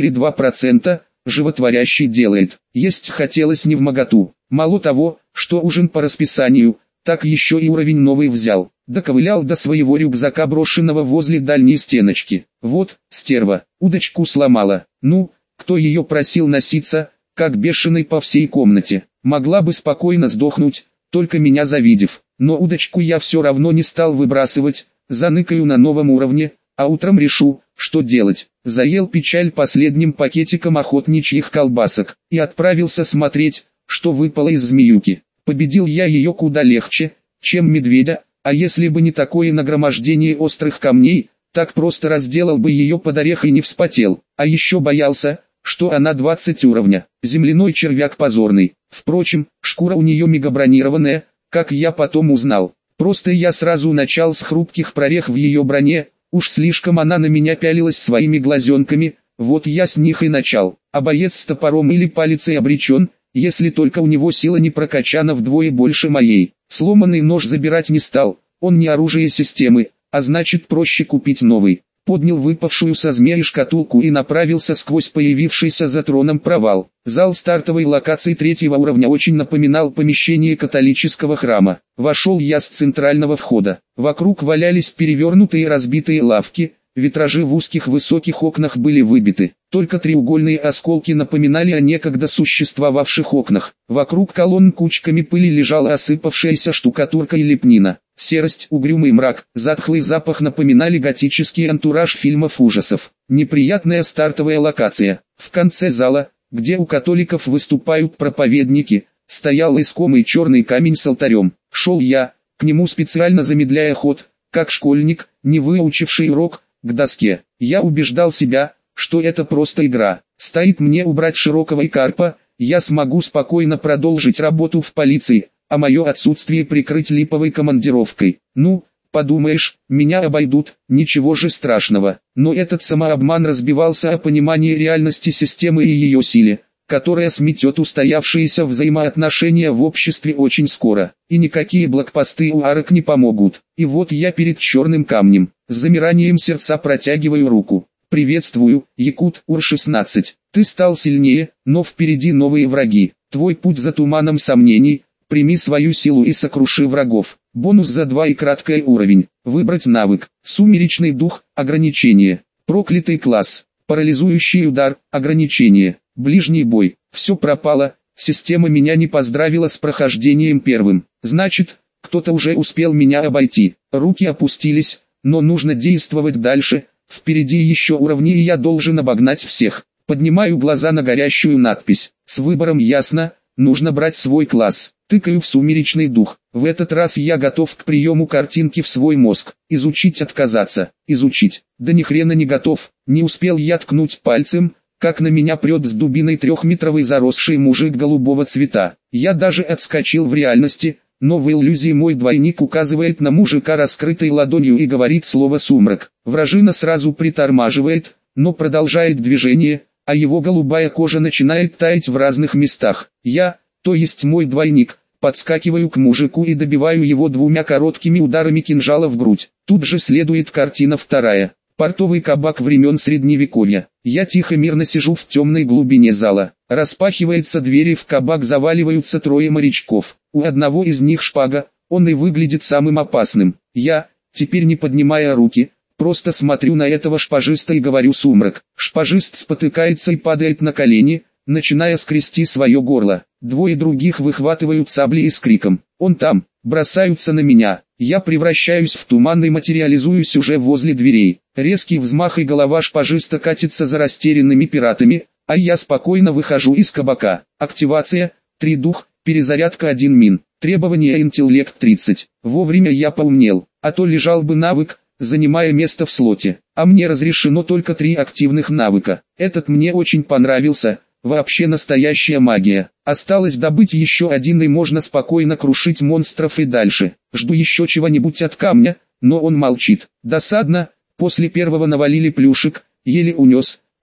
[SPEAKER 1] 4,2%, животворящий делает. Есть хотелось невмоготу. Мало того, что ужин по расписанию, так еще и уровень новый взял. Доковылял до своего рюкзака, брошенного возле дальней стеночки. Вот, стерва, удочку сломала. Ну, кто ее просил носиться, как бешеный по всей комнате. Могла бы спокойно сдохнуть, только меня завидев. Но удочку я все равно не стал выбрасывать, заныкаю на новом уровне, а утром решу, что делать. Заел печаль последним пакетиком охотничьих колбасок и отправился смотреть, что выпало из змеюки. Победил я ее куда легче, чем медведя, а если бы не такое нагромождение острых камней, так просто разделал бы ее под орех и не вспотел. А еще боялся, что она 20 уровня. Земляной червяк позорный. Впрочем, шкура у нее мегабронированная, как я потом узнал. Просто я сразу начал с хрупких прорех в ее броне, уж слишком она на меня пялилась своими глазенками, вот я с них и начал. А боец с топором или палицей обречен, если только у него сила не прокачана вдвое больше моей. Сломанный нож забирать не стал, он не оружие системы, а значит проще купить новый. Поднял выпавшую со змеи шкатулку и направился сквозь появившийся за троном провал. Зал стартовой локации 3-го уровня очень напоминал помещение католического храма. Вошел я с центрального входа. Вокруг валялись перевернутые разбитые лавки, витражи в узких высоких окнах были выбиты. Только треугольные осколки напоминали о некогда существовавших окнах. Вокруг колонн кучками пыли лежала осыпавшаяся штукатурка и лепнина. Серость, угрюмый мрак, затхлый запах напоминали готический антураж фильмов ужасов. Неприятная стартовая локация. В конце зала, где у католиков выступают проповедники, стоял искомый черный камень с алтарем. Шел я, к нему специально замедляя ход, как школьник, не выучивший урок, к доске. Я убеждал себя, что это просто игра. Стоит мне убрать широкого и карпа, я смогу спокойно продолжить работу в полиции, а мое отсутствие прикрыть липовой командировкой. Ну, подумаешь, меня обойдут, ничего же страшного. Но этот самообман разбивался о понимании реальности системы и ее силе, которая сметет устоявшиеся взаимоотношения в обществе очень скоро. И никакие блокпосты у арок не помогут. И вот я перед черным камнем, с замиранием сердца протягиваю руку. «Приветствую, Якут УР-16. Ты стал сильнее, но впереди новые враги. Твой путь за туманом сомнений. Прими свою силу и сокруши врагов. Бонус за 2 и краткий уровень. Выбрать навык. Сумеречный дух. Ограничение. Проклятый класс. Парализующий удар. Ограничение. Ближний бой. Все пропало. Система меня не поздравила с прохождением первым. Значит, кто-то уже успел меня обойти. Руки опустились, но нужно действовать дальше. Впереди еще уровни и я должен обогнать всех. Поднимаю глаза на горящую надпись. С выбором ясно, нужно брать свой класс. Тыкаю в сумеречный дух. В этот раз я готов к приему картинки в свой мозг. Изучить, отказаться. Изучить. Да ни хрена не готов. Не успел я ткнуть пальцем, как на меня прет с дубиной 3-метровый заросший мужик голубого цвета. Я даже отскочил в реальности, но в иллюзии мой двойник указывает на мужика раскрытой ладонью и говорит слово «сумрак». Вражина сразу притормаживает, но продолжает движение, а его голубая кожа начинает таять в разных местах. Я, то есть мой двойник, подскакиваю к мужику и добиваю его 2 короткими ударами кинжала в грудь. Тут же следует картина вторая. Портовый кабак времен Средневековья. Я тихо мирно сижу в темной глубине зала. Распахивается дверь и в кабак заваливаются 3 морячков. У одного из них шпага, он и выглядит самым опасным. Я, теперь не поднимая руки, просто смотрю на этого шпажиста и говорю «сумрак». Шпажист спотыкается и падает на колени, начиная скрести свое горло. 2 других выхватывают сабли и с криком «Он там!» бросаются на меня. Я превращаюсь в туман и материализуюсь уже возле дверей. Резкий взмах и голова шпажиста катится за растерянными пиратами, а я спокойно выхожу из кабака. Активация, 3 дух, перезарядка 1 мин. Требования интеллект 30. Вовремя я поумнел, а то лежал бы навык, занимая место в слоте. А мне разрешено только 3 активных навыка. Этот мне очень понравился. Вообще настоящая магия. Осталось добыть еще 1 и можно спокойно крушить монстров и дальше. Жду еще чего-нибудь от камня, но он молчит. Досадно, после первого навалили плюшек, еле унес,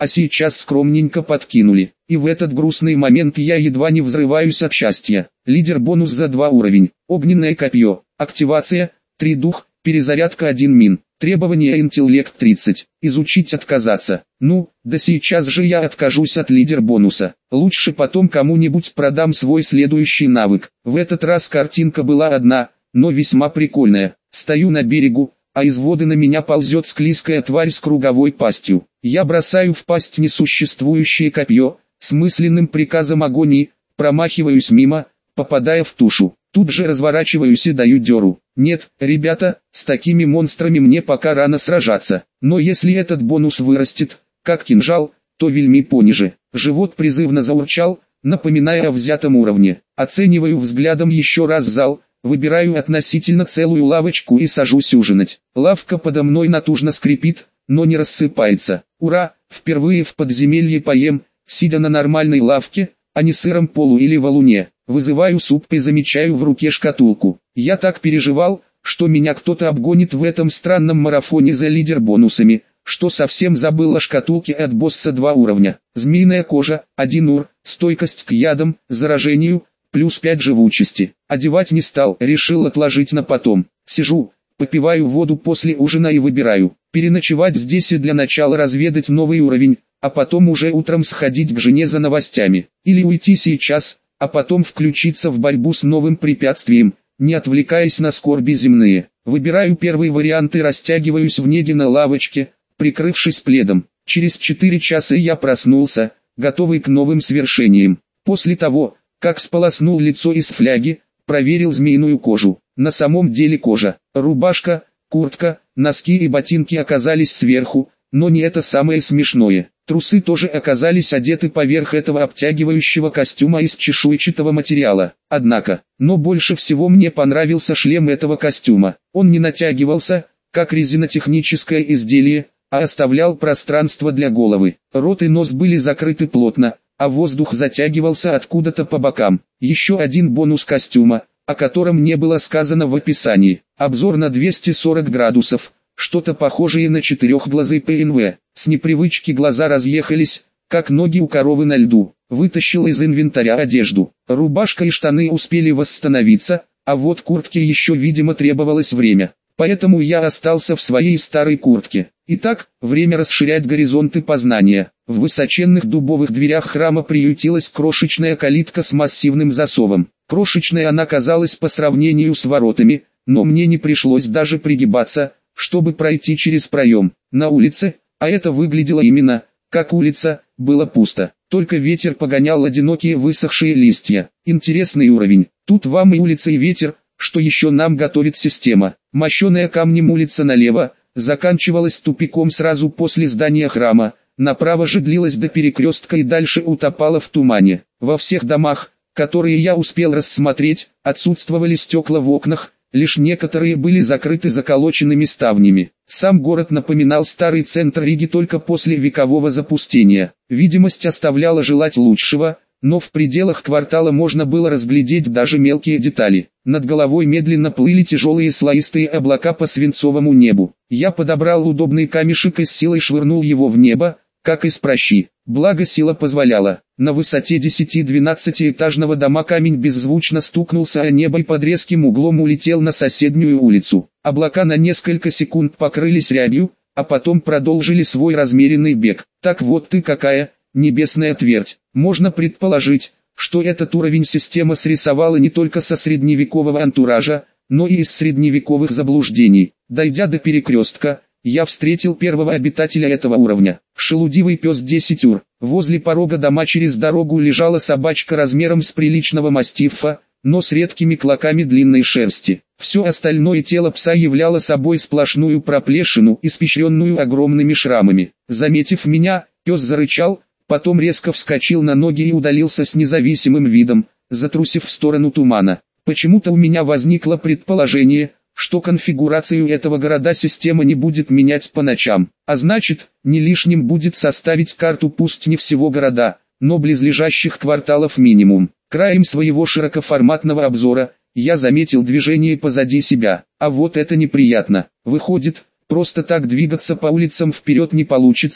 [SPEAKER 1] а сейчас скромненько подкинули. И в этот грустный момент я едва не взрываюсь от счастья. Лидер бонус за 2 уровень. Огненное копье. Активация. 3 дух. Перезарядка 1 мин. Требования интеллект 30. Изучить отказаться. Ну, да сейчас же я откажусь от лидер бонуса. Лучше потом кому-нибудь продам свой следующий навык. В этот раз картинка была одна, но весьма прикольная. Стою на берегу, а из воды на меня ползет склизкая тварь с круговой пастью. Я бросаю в пасть несуществующее копье, с мысленным приказом агонии, промахиваюсь мимо, попадая в тушу. Тут же разворачиваюсь и даю дёру. Нет, ребята, с такими монстрами мне пока рано сражаться. Но если этот бонус вырастет, как кинжал, то вельми пониже. Живот призывно заурчал, напоминая о взятом уровне. Оцениваю взглядом еще раз зал, выбираю относительно целую лавочку и сажусь ужинать. Лавка подо мной натужно скрипит, но не рассыпается. Ура, впервые в подземелье поем, сидя на нормальной лавке, а не сыром полу или валуне. Вызываю суп и замечаю в руке шкатулку. Я так переживал, что меня кто-то обгонит в этом странном марафоне за лидер бонусами, что совсем забыл о шкатулке от босса 2 уровня. Змеиная кожа, 1 ур, стойкость к ядам, заражению, плюс 5 живучести. Одевать не стал, решил отложить на потом. Сижу, попиваю воду после ужина и выбираю. Переночевать здесь и для начала разведать новый уровень, а потом уже утром сходить к жене за новостями. Или уйти сейчас, а потом включиться в борьбу с новым препятствием, не отвлекаясь на скорби земные. Выбираю первый вариант и растягиваюсь в неге на лавочке, прикрывшись пледом. Через 4 часа я проснулся, готовый к новым свершениям. После того, как сполоснул лицо из фляги, проверил змеиную кожу. На самом деле кожа, рубашка, куртка, носки и ботинки оказались сверху, но не это самое смешное. Трусы тоже оказались одеты поверх этого обтягивающего костюма из чешуйчатого материала. Однако, но больше всего мне понравился шлем этого костюма. Он не натягивался, как резинотехническое изделие, а оставлял пространство для головы. Рот и нос были закрыты плотно, а воздух затягивался откуда-то по бокам. Еще один бонус костюма, о котором не было сказано в описании. Обзор на 240 градусов. Что-то похожее на четырехглазый ПНВ. С непривычки глаза разъехались, как ноги у коровы на льду. Вытащил из инвентаря одежду. Рубашка и штаны успели восстановиться, а вот куртке еще видимо требовалось время. Поэтому я остался в своей старой куртке. Итак, время расширять горизонты познания. В высоченных дубовых дверях храма приютилась крошечная калитка с массивным засовом. Крошечная она казалась по сравнению с воротами, но мне не пришлось даже пригибаться, чтобы пройти через проем. На улице, а это выглядело именно, как улица, было пусто. Только ветер погонял одинокие высохшие листья. Интересный уровень. Тут вам и улица, и ветер, что еще нам готовит система. Мощеная камнем улица налево, заканчивалась тупиком сразу после здания храма, направо же длилась до перекрестка и дальше утопала в тумане. Во всех домах, которые я успел рассмотреть, отсутствовали стекла в окнах, лишь некоторые были закрыты заколоченными ставнями. Сам город напоминал старый центр Риги только после векового запустения. Видимость оставляла желать лучшего, но в пределах квартала можно было разглядеть даже мелкие детали. Над головой медленно плыли тяжелые слоистые облака по свинцовому небу. Я подобрал удобный камешек и с силой швырнул его в небо, как из пращи. Благо сила позволяла. На высоте 10-12-этажного дома камень беззвучно стукнулся о небо и под резким углом улетел на соседнюю улицу. Облака на несколько секунд покрылись рябью, а потом продолжили свой размеренный бег. Так вот ты какая, небесная твердь. Можно предположить, что этот уровень система срисовала не только со средневекового антуража, но и из средневековых заблуждений. Дойдя до перекрестка, я встретил первого обитателя этого уровня. Шелудивый пес 10 ур. Возле порога дома через дорогу лежала собачка размером с приличного мастифа, но с редкими клоками длинной шерсти. Все остальное тело пса являло собой сплошную проплешину, испещренную огромными шрамами. Заметив меня, пес зарычал, потом резко вскочил на ноги и удалился с независимым видом, затрусив в сторону тумана. Почему-то у меня возникло предположение, что конфигурацию этого города система не будет менять по ночам. А значит, не лишним будет составить карту пусть не всего города, но близлежащих кварталов минимум. Краем своего широкоформатного обзора, я заметил движение позади себя. А вот это неприятно. Выходит, просто так двигаться по улицам вперед не получится,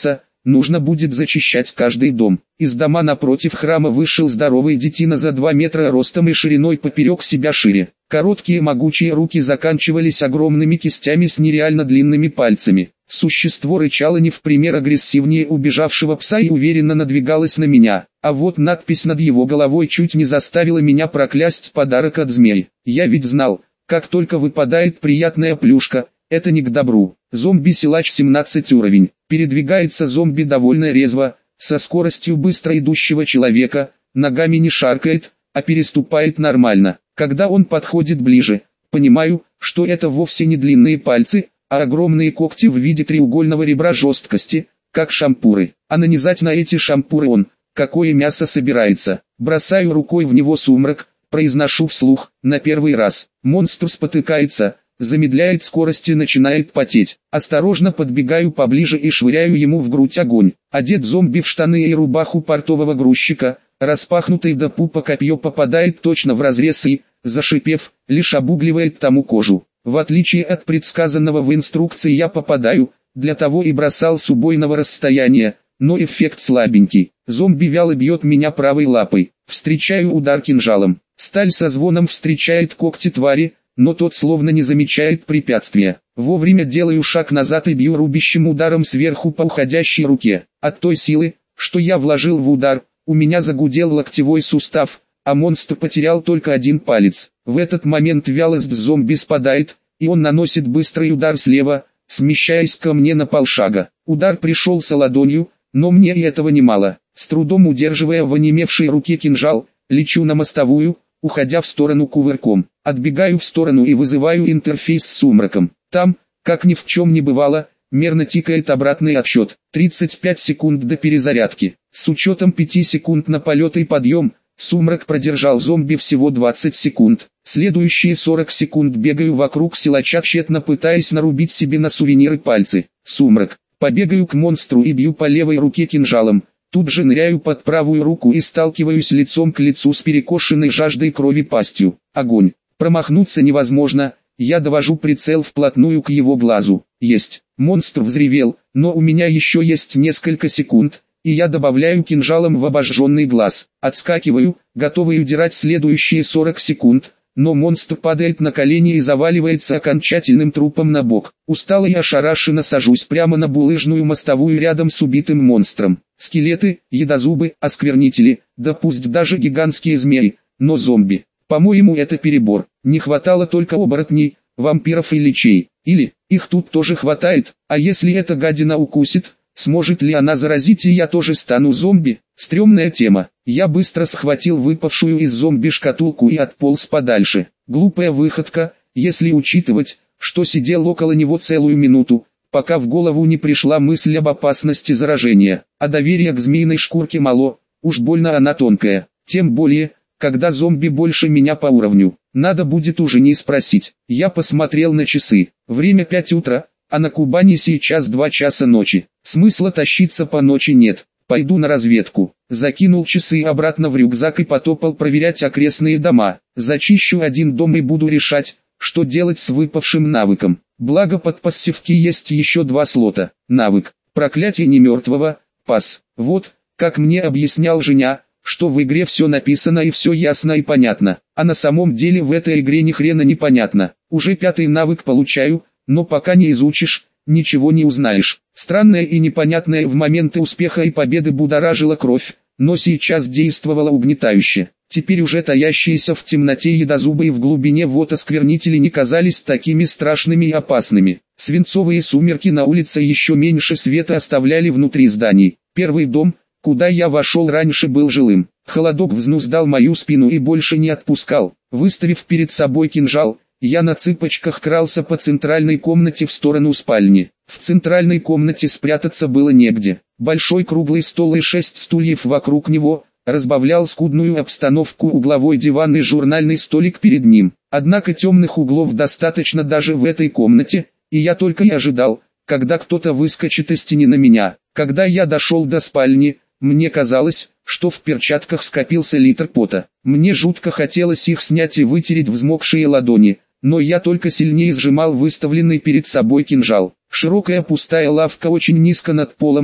[SPEAKER 1] нужно будет зачищать каждый дом. Из дома напротив храма вышел здоровый детина за 2 метра ростом и шириной поперек себя шире. Короткие могучие руки заканчивались огромными кистями с нереально длинными пальцами. Существо рычало не в пример агрессивнее убежавшего пса и уверенно надвигалось на меня. А вот надпись над его головой чуть не заставила меня проклясть подарок от змей. Я ведь знал, как только выпадает приятная плюшка, это не к добру. Зомби-силач 17 уровень. Передвигается зомби довольно резво, со скоростью быстро идущего человека, ногами не шаркает, а переступает нормально. Когда он подходит ближе, понимаю, что это вовсе не длинные пальцы, а огромные когти в виде треугольного ребра жесткости, как шампуры. А нанизать на эти шампуры он, какое мясо собирается. Бросаю рукой в него сумрак, произношу вслух, на первый раз. Монстр спотыкается, замедляет скорость и начинает потеть. Осторожно подбегаю поближе и швыряю ему в грудь огонь. Одет зомби в штаны и рубаху портового грузчика, распахнутый до пупа копье попадает точно в разрез и, зашипев, лишь обугливает тому кожу. В отличие от предсказанного в инструкции я попадаю, для того и бросал с убойного расстояния, но эффект слабенький. Зомби вяло бьет меня правой лапой. Встречаю удар кинжалом. Сталь со звоном встречает когти твари, но тот словно не замечает препятствия. Вовремя делаю шаг назад и бью рубящим ударом сверху по уходящей руке. От той силы, что я вложил в удар, у меня загудел локтевой сустав, а монстр потерял только один палец. В этот момент вялость зомби спадает, и он наносит быстрый удар слева, смещаясь ко мне на полшага. Удар пришелся ладонью, но мне и этого немало. С трудом удерживая в онемевшей руке кинжал, лечу на мостовую, уходя в сторону кувырком. Отбегаю в сторону и вызываю интерфейс с сумраком. Там, как ни в чем не бывало, мерно тикает обратный отсчет. 35 секунд до перезарядки. С учетом 5 секунд на полет и подъем, сумрак продержал зомби всего 20 секунд. Следующие 40 секунд бегаю вокруг силача, тщетно пытаясь нарубить себе на сувениры пальцы. Сумрак. Побегаю к монстру и бью по левой руке кинжалом. Тут же ныряю под правую руку и сталкиваюсь лицом к лицу с перекошенной жаждой крови пастью. Огонь. Промахнуться невозможно, я довожу прицел вплотную к его глазу. Есть. Монстр взревел, но у меня еще есть несколько секунд, и я добавляю кинжалом в обожженный глаз. Отскакиваю, готовый удирать следующие 40 секунд, но монстр падает на колени и заваливается окончательным трупом на бок. Устало и ошарашенно сажусь прямо на булыжную мостовую рядом с убитым монстром. Скелеты, едозубы, осквернители, да пусть даже гигантские змеи, но зомби. По-моему, это перебор. Не хватало только оборотней, вампиров и личей. Или, их тут тоже хватает, а если эта гадина укусит, сможет ли она заразить и я тоже стану зомби? Стремная тема. Я быстро схватил выпавшую из зомби шкатулку и отполз подальше. Глупая выходка, если учитывать, что сидел около него целую минуту, пока в голову не пришла мысль об опасности заражения. А доверие к змеиной шкурке мало, уж больно она тонкая. Тем более, когда зомби больше меня по уровню. Надо будет у жени спросить. Я посмотрел на часы. Время 5 утра, а на Кубани сейчас 2 часа ночи. Смысла тащиться по ночи нет. Пойду на разведку. Закинул часы обратно в рюкзак и потопал проверять окрестные дома. Зачищу один дом и буду решать, что делать с выпавшим навыком. Благо под пассивки есть еще 2 слота. Навык. Проклятие немертвого. Пас. Вот, как мне объяснял Женя, что в игре все написано и все ясно и понятно. А на самом деле в этой игре ни хрена не понятно. Уже 5-й навык получаю, но пока не изучишь, ничего не узнаешь. Странное и непонятное в моменты успеха и победы будоражило кровь, но сейчас действовало угнетающе. Теперь уже таящиеся в темноте едозубы и в глубине вод осквернители не казались такими страшными и опасными. Свинцовые сумерки на улице еще меньше света оставляли внутри зданий. Первый дом, куда я вошел раньше, был жилым. Холодок взнуздал мою спину и больше не отпускал. Выставив перед собой кинжал, я на цыпочках крался по центральной комнате в сторону спальни. В центральной комнате спрятаться было негде. Большой круглый стол и 6 стульев вокруг него разбавлял скудную обстановку угловой диван и журнальный столик перед ним. Однако темных углов достаточно даже в этой комнате, и я только и ожидал, когда кто-то выскочит из тени на меня. Когда я дошел до спальни, мне казалось, что в перчатках скопился литр пота. Мне жутко хотелось их снять и вытереть взмокшие ладони, но я только сильнее сжимал выставленный перед собой кинжал. Широкая пустая лавка очень низко над полом,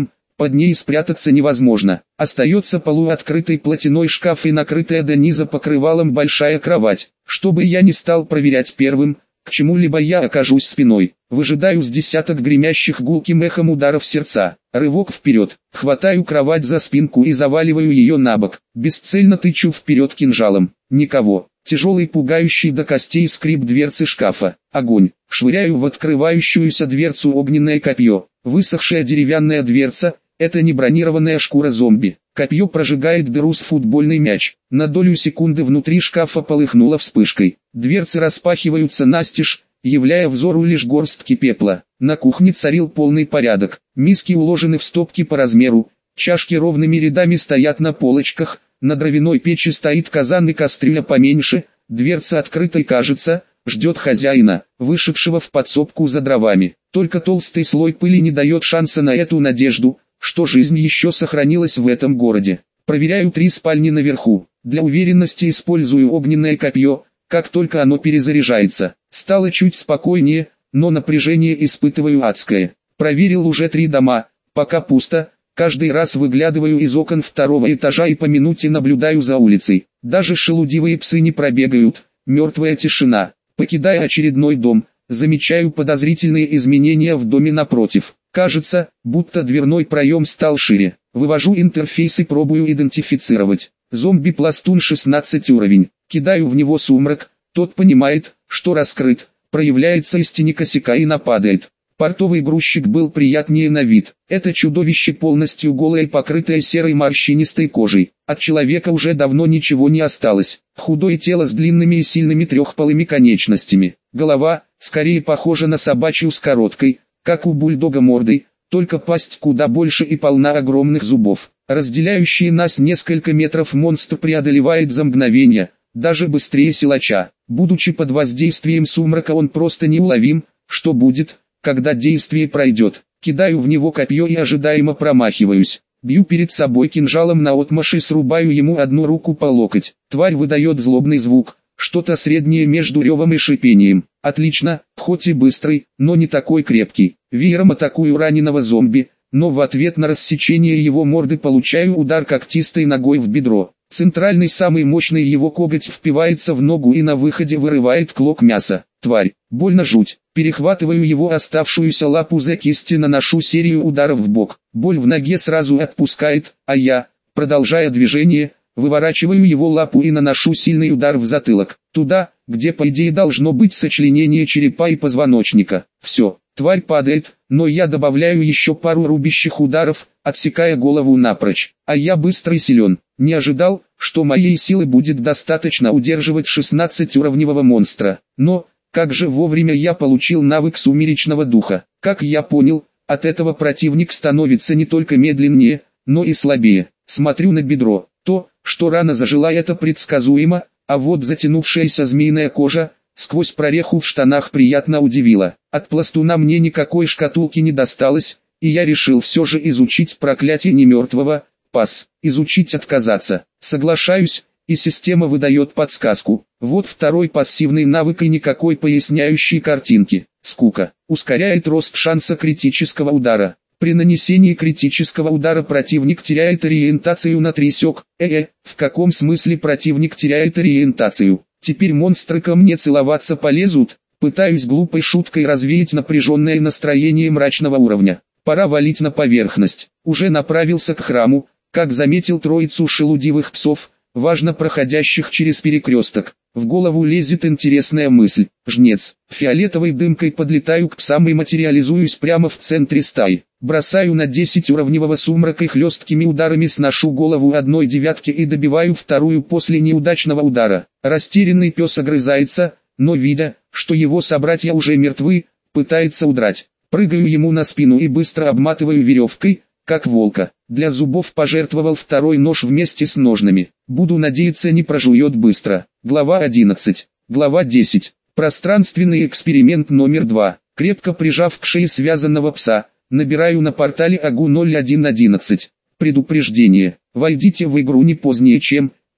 [SPEAKER 1] Под ней спрятаться невозможно. Остается полуоткрытый платяной шкаф и накрытая до низа покрывалом большая кровать. Чтобы я не стал проверять первым, к чему-либо я окажусь спиной. Выжидаю с десяток гремящих гулким эхом ударов сердца. Рывок вперед. Хватаю кровать за спинку и заваливаю ее на бок. Бесцельно тычу вперед кинжалом. Никого. Тяжелый, пугающий до костей скрип дверцы шкафа. Огонь. Швыряю в открывающуюся дверцу огненное копье. Высохшая деревянная дверца — это не бронированная шкура зомби. Копье прожигает дыру с футбольный мяч. На долю секунды внутри шкафа полыхнуло вспышкой. Дверцы распахиваются настежь, являя взору лишь горстки пепла. На кухне царил полный порядок. Миски уложены в стопки по размеру. Чашки ровными рядами стоят на полочках. На дровяной печи стоит казан и кастрюля поменьше. Дверца открытой, кажется, ждет хозяина, вышедшего в подсобку за дровами. Только толстый слой пыли не дает шанса на эту надежду, что жизнь еще сохранилась в этом городе. Проверяю 3 спальни наверху. Для уверенности использую огненное копье, как только оно перезаряжается. Стало чуть спокойнее, но напряжение испытываю адское. Проверил уже 3 дома, пока пусто. Каждый раз выглядываю из окон 2-го этажа и по минуте наблюдаю за улицей. Даже шелудивые псы не пробегают. Мертвая тишина. Покидая очередной дом, замечаю подозрительные изменения в доме напротив. Кажется, будто дверной проем стал шире. Вывожу интерфейс и пробую идентифицировать. Зомби-пластун 16 уровень. Кидаю в него сумрак, тот понимает, что раскрыт, проявляется из тени косяка и нападает. Портовый грузчик был приятнее на вид. Это чудовище полностью голое, покрытое серой морщинистой кожей. От человека уже давно ничего не осталось. Худое тело с длинными и сильными трехпалыми конечностями. Голова, скорее похожа на собачью с короткой, как у бульдога, мордой, только пасть куда больше и полна огромных зубов. Разделяющие нас несколько метров монстр преодолевает за мгновение, даже быстрее силача. Будучи под воздействием сумрака, он просто неуловим. Что будет, когда действие пройдет? Кидаю в него копье и ожидаемо промахиваюсь. Бью перед собой кинжалом наотмашь и срубаю ему одну руку по локоть. Тварь выдает злобный звук, что-то среднее между ревом и шипением. Отлично, хоть и быстрый, но не такой крепкий. Веером атакую раненого зомби, но в ответ на рассечение его морды получаю удар когтистой ногой в бедро. Центральный, самый мощный его коготь впивается в ногу и на выходе вырывает клок мяса. Тварь, больно жуть. Перехватываю его оставшуюся лапу за кисть и наношу серию ударов в бок. Боль в ноге сразу отпускает, а я, продолжая движение, выворачиваю его лапу и наношу сильный удар в затылок. Туда, где по идее должно быть сочленение черепа и позвоночника. Все, тварь падает, но я добавляю еще пару рубящих ударов, отсекая голову напрочь. А я быстро и силен. Не ожидал, что моей силы будет достаточно удерживать 16-уровневого монстра. Но, как же вовремя я получил навык сумеречного духа. Как я понял, от этого противник становится не только медленнее, но и слабее. Смотрю на бедро. То, что рана зажила, это предсказуемо, а вот затянувшаяся змеиная кожа, сквозь прореху в штанах, приятно удивила. От пластуна мне никакой шкатулки не досталось, и я решил все же изучить проклятие немертвого. Пас. Изучить, отказаться. Соглашаюсь, и система выдает подсказку. Вот второй пассивный навык и никакой поясняющей картинки. Скука. Ускоряет рост шанса критического удара. При нанесении критического удара противник теряет ориентацию на 3 сек. В каком смысле противник теряет ориентацию? Теперь монстры ко мне целоваться полезут? Пытаюсь глупой шуткой развеять напряженное настроение мрачного уровня. Пора валить на поверхность. Уже направился к храму, как заметил троицу шелудивых псов, важно проходящих через перекресток. В голову лезет интересная мысль. Жнец. Фиолетовой дымкой подлетаю к псам и материализуюсь прямо в центре стаи. Бросаю на 10-уровневого сумрака и хлесткими ударами сношу голову одной девятки и добиваю вторую после неудачного удара. Растерянный пес огрызается, но видя, что его собратья уже мертвы, пытается удрать. Прыгаю ему на спину и быстро обматываю веревкой, как волка. Для зубов пожертвовал второй нож вместе с ножнами. Буду надеяться, не прожует быстро. Глава 11. Глава 10. Пространственный эксперимент номер 2. Крепко прижав к шее связанного пса, набираю на портале АГУ 0111. Предупреждение. Войдите в игру не позднее, чем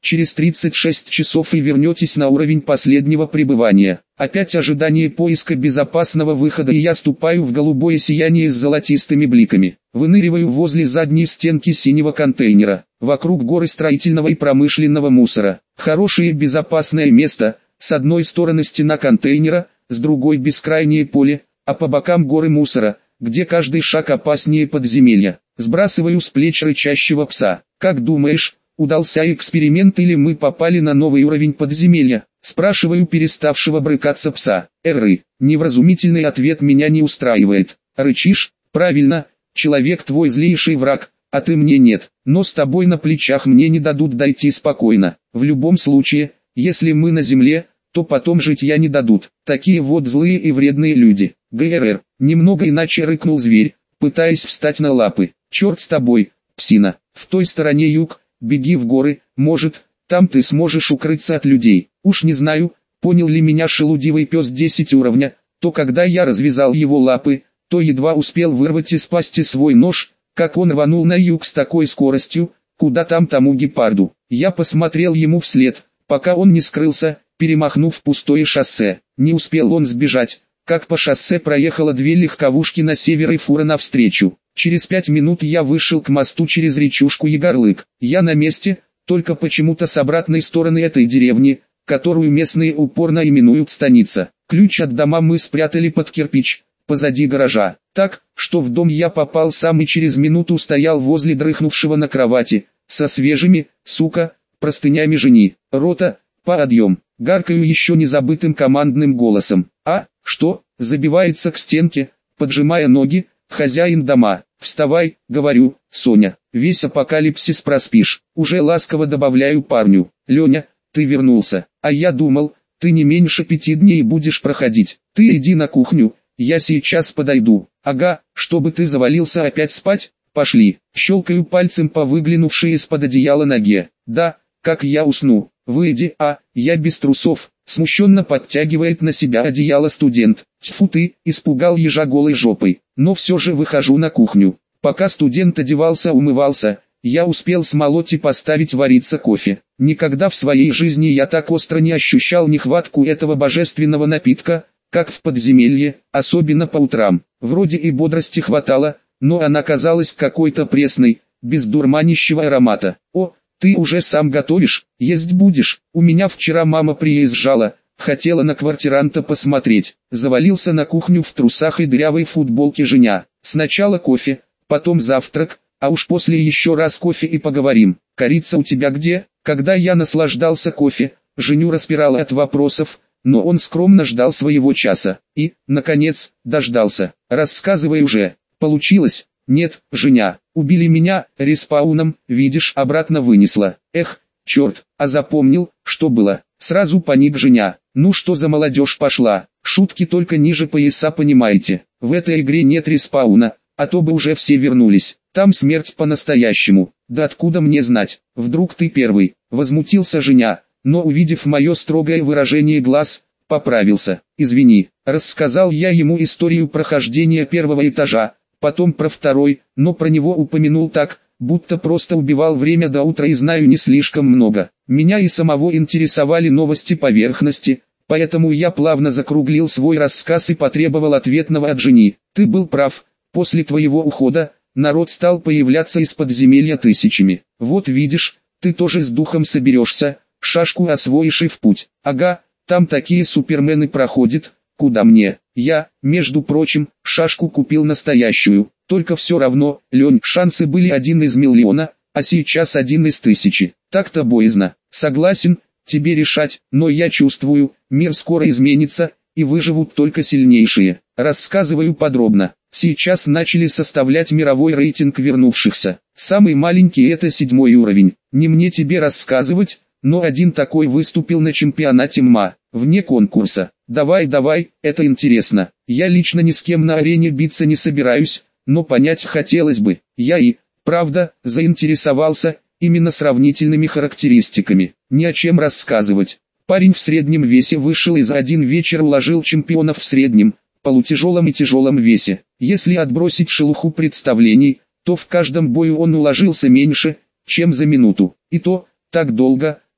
[SPEAKER 1] через 36 часов и вернетесь на уровень последнего пребывания. Опять ожидание поиска безопасного выхода, и я ступаю в голубое сияние с золотистыми бликами. Выныриваю возле задней стенки синего контейнера. Вокруг горы строительного и промышленного мусора. Хорошее безопасное место. С одной стороны стена контейнера, с другой бескрайнее поле, а по бокам горы мусора, где каждый шаг опаснее подземелья. Сбрасываю с плеч рычащего пса. Как думаешь, удался эксперимент или мы попали на новый уровень подземелья? Спрашиваю переставшего брыкаться пса. Невразумительный ответ меня не устраивает. Рычишь? Правильно, человек твой злейший враг, а ты мне нет. Но с тобой на плечах мне не дадут дойти спокойно. В любом случае, если мы на земле, то потом житья не дадут. Такие вот злые и вредные люди. Немного иначе рыкнул зверь, пытаясь встать на лапы. Черт с тобой, псина. В той стороне юг, беги в горы, может, там ты сможешь укрыться от людей. Уж не знаю, понял ли меня шелудивый пес 10 уровня, то когда я развязал его лапы, то едва успел вырвать из пасти свой нож, как он рванул на юг с такой скоростью, куда там тому гепарду. Я посмотрел ему вслед, пока он не скрылся, перемахнув пустое шоссе. Не успел он сбежать, как по шоссе проехало 2 легковушки на север и фура навстречу. Через 5 минут я вышел к мосту через речушку Егорлык. Я на месте, только почему-то с обратной стороны этой деревни, которую местные упорно именуют станица. Ключ от дома мы спрятали под кирпич, позади гаража. Так, что в дом я попал сам и через минуту стоял возле дрыхнувшего на кровати, со свежими, простынями жени. Рота, подъем. Гаркаю еще не забытым командным голосом. Что? Забивается к стенке, поджимая ноги, хозяин дома. Вставай, говорю, Соня, весь апокалипсис проспишь. Уже ласково добавляю парню. Леня, ты вернулся, а я думал, ты не меньше 5 дней будешь проходить. Ты иди на кухню, я сейчас подойду. Ага, чтобы ты завалился опять спать? Пошли. Щелкаю пальцем по выглянувшей из-под одеяла ноге. Да, как я усну. Выйди, я без трусов. Смущенно подтягивает на себя одеяло студент. Тьфу ты, испугал ежа голой жопой. Но все же выхожу на кухню. Пока студент умывался, я успел смолоть и поставить вариться кофе. Никогда в своей жизни я так остро не ощущал нехватку этого божественного напитка, как в подземелье, особенно по утрам. Вроде и бодрости хватало, но она казалась какой-то пресной, без дурманящего аромата. Ты уже сам готовишь, есть будешь? У меня вчера мама приезжала, хотела на квартиранта посмотреть. Завалился на кухню в трусах и дырявой футболке Женя. Сначала кофе, потом завтрак, а уж после еще раз кофе и поговорим. Корица у тебя где? Когда я наслаждался кофе, Женю распирала от вопросов, но он скромно ждал своего часа. И, наконец, дождался. Рассказывай уже. Получилось? Нет, Женя, убили меня, респауном, видишь, обратно вынесла. Черт, а запомнил, что было? Сразу паник Женя. Ну что за молодежь пошла? Шутки только ниже пояса, понимаете. В этой игре нет респауна, а то бы уже все вернулись. Там смерть по-настоящему. Да откуда мне знать? Вдруг ты первый? Возмутился Женя, но увидев мое строгое выражение глаз, поправился. Извини, рассказал я ему историю прохождения первого этажа, потом про второй, но про него упомянул так, будто просто убивал время до утра и знаю не слишком много. Меня и самого интересовали новости поверхности, поэтому я плавно закруглил свой рассказ и потребовал ответного от Жени. Ты был прав, после твоего ухода, народ стал появляться из подземелья тысячами. Вот видишь, ты тоже с духом соберешься, шашку освоишь и в путь. Ага, там такие супермены проходят. Куда мне? Я, между прочим, шашку купил настоящую. Только все равно, Лень, шансы были 1 из миллиона, а сейчас 1 из 1000. Так-то боязно. Согласен, тебе решать, но я чувствую, мир скоро изменится, и выживут только сильнейшие. Рассказываю подробно. Сейчас начали составлять мировой рейтинг вернувшихся. Самый маленький это 7-й уровень. Не мне тебе рассказывать, но один такой выступил на чемпионате ММА, вне конкурса. Давай, это интересно. Я лично ни с кем на арене биться не собираюсь, но понять хотелось бы. Я правда, заинтересовался, именно сравнительными характеристиками. Ни о чем рассказывать. Парень в среднем весе вышел и за один вечер уложил чемпионов в среднем, полутяжелом и тяжелом весе. Если отбросить шелуху представлений, то в каждом бою он уложился меньше, чем за минуту. И то, так долго,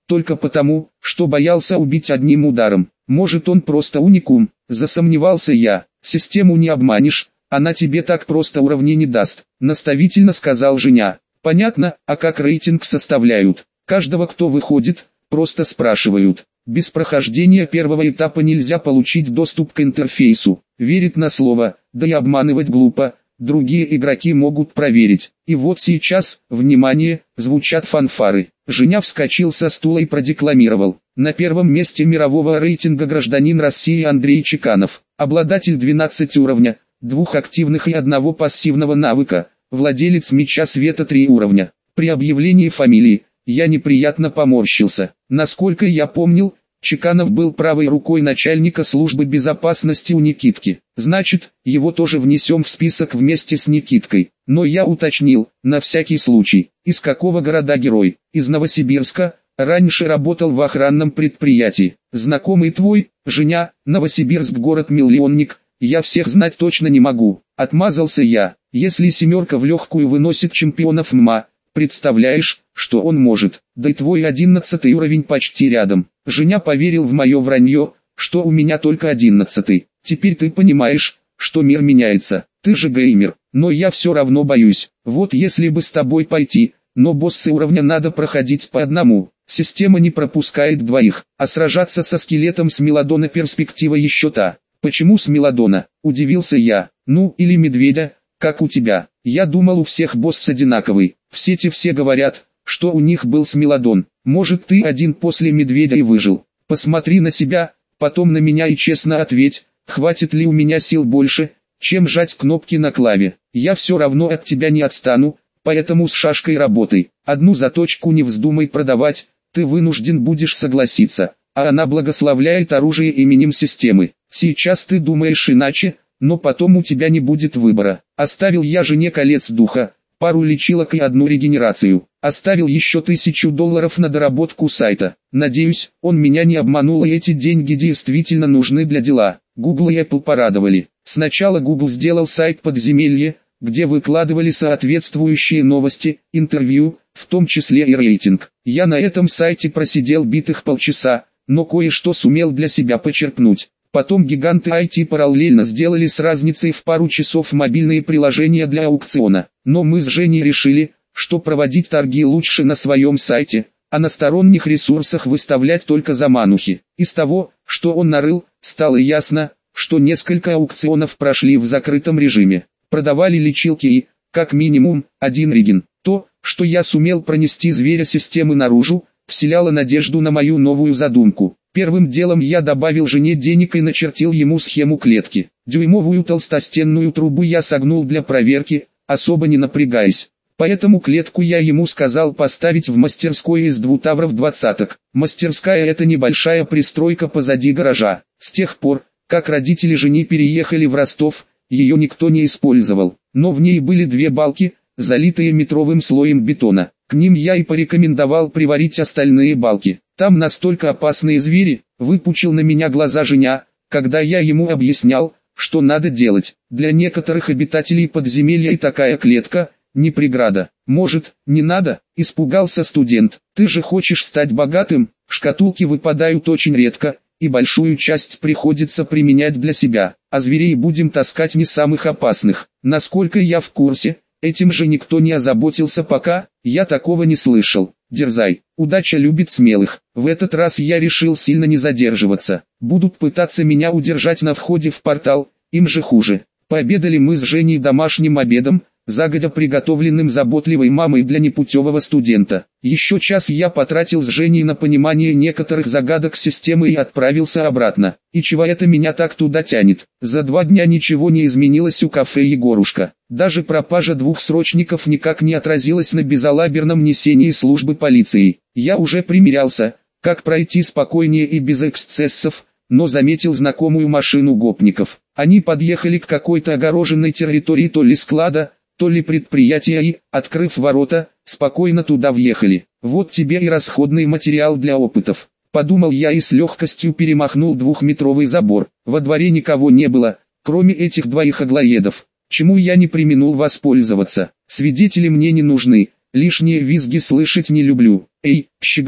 [SPEAKER 1] только потому, что боялся убить одним ударом. Может, он просто уникум, засомневался я. Систему не обманешь, она тебе так просто уровней не даст, наставительно сказал Женя. Понятно, а как рейтинг составляют? Каждого, кто выходит, просто спрашивают. Без прохождения первого этапа нельзя получить доступ к интерфейсу. Верить на слово, да и обманывать глупо. Другие игроки могут проверить. И вот сейчас, внимание, звучат фанфары. Женя вскочил со стула и продекламировал. На первом месте мирового рейтинга гражданин России Андрей Чеканов. Обладатель 12 уровня, 2 активных и 1 пассивного навыка. Владелец меча света 3 уровня. При объявлении фамилии, я неприятно поморщился. Насколько я помнил, Чеканов был правой рукой начальника службы безопасности у Никитки. Значит, его тоже внесем в список вместе с Никиткой. Но я уточнил, на всякий случай, из какого города герой. Из Новосибирска, раньше работал в охранном предприятии. Знакомый твой, Женя, Новосибирск город-миллионник, я всех знать точно не могу. Отмазался я. Если семерка в легкую выносит чемпионов ММА, представляешь, что он может, да и твой 11 уровень почти рядом. Женя поверил в мое вранье, что у меня только 11. Теперь ты понимаешь, что мир меняется. Ты же геймер, но я все равно боюсь. Вот если бы с тобой пойти, но боссы уровня надо проходить по одному. Система не пропускает двоих, а сражаться со скелетом с Мелодона перспектива еще та. Почему с Мелодона? Удивился я. Ну или медведя, как у тебя. Я думал, у всех босс одинаковый. В сети все говорят, что у них был Смелодон. Может, ты один после медведя и выжил. Посмотри на себя, потом на меня и честно ответь, хватит ли у меня сил больше, чем жать кнопки на клаве. Я все равно от тебя не отстану, поэтому с шашкой работай. Одну заточку не вздумай продавать, ты вынужден будешь согласиться, а она благословляет оружие именем системы. Сейчас ты думаешь иначе, но потом у тебя не будет выбора. Оставил я жене колец духа, пару лечилок и 1 регенерацию. Оставил еще $1000 на доработку сайта. Надеюсь, он меня не обманул и эти деньги действительно нужны для дела. Google и Apple порадовали. Сначала Google сделал сайт «Подземелье», где выкладывали соответствующие новости, интервью, в том числе и рейтинг. Я на этом сайте просидел битых полчаса, но кое-что сумел для себя почерпнуть. Потом гиганты IT параллельно сделали с разницей в пару часов мобильные приложения для аукциона. Но мы с Женей решили, что проводить торги лучше на своем сайте, а на сторонних ресурсах выставлять только заманухи. Из того, что он нарыл, стало ясно, что несколько аукционов прошли в закрытом режиме. Продавали лечилки и, как минимум, 1 реген. То, что я сумел пронести зверя системы наружу, вселяло надежду на мою новую задумку. Первым делом я добавил жене денег и начертил ему схему клетки. Дюймовую толстостенную трубу я согнул для проверки, особо не напрягаясь. Поэтому клетку я ему сказал поставить в мастерской из 2 тавров 20. Мастерская — это небольшая пристройка позади гаража. С тех пор, как родители жени переехали в Ростов, ее никто не использовал. Но в ней были 2 балки, залитые метровым слоем бетона. К ним я и порекомендовал приварить остальные балки. Там настолько опасные звери, выпучил на меня глаза Женя, когда я ему объяснял, что надо делать. Для некоторых обитателей подземелья и такая клетка — не преграда. Может, не надо? Испугался студент. Ты же хочешь стать богатым? Шкатулки выпадают очень редко, и большую часть приходится применять для себя. А зверей будем таскать не самых опасных. Насколько я в курсе, этим же никто не озаботился пока, я такого не слышал. Дерзай, удача любит смелых. В этот раз я решил сильно не задерживаться. Будут пытаться меня удержать на входе в портал, им же хуже. Пообедали мы с Женей домашним обедом, загодя приготовленным заботливой мамой для непутевого студента. Еще час я потратил с Женей на понимание некоторых загадок системы и отправился обратно. И чего это меня так туда тянет? За 2 дня ничего не изменилось у кафе «Егорушка». Даже пропажа 2 срочников никак не отразилась на безалаберном несении службы полиции. Я уже примерялся, как пройти спокойнее и без эксцессов, но заметил знакомую машину гопников. Они подъехали к какой-то огороженной территории то ли склада, то ли предприятия и, открыв ворота, спокойно туда въехали. Вот тебе и расходный материал для опытов. Подумал я и с легкостью перемахнул 2-метровый забор. Во дворе никого не было, кроме этих 2 аглоедов. Чему я не преминул воспользоваться. Свидетели мне не нужны, лишние визги слышать не люблю. Эй, щеглы,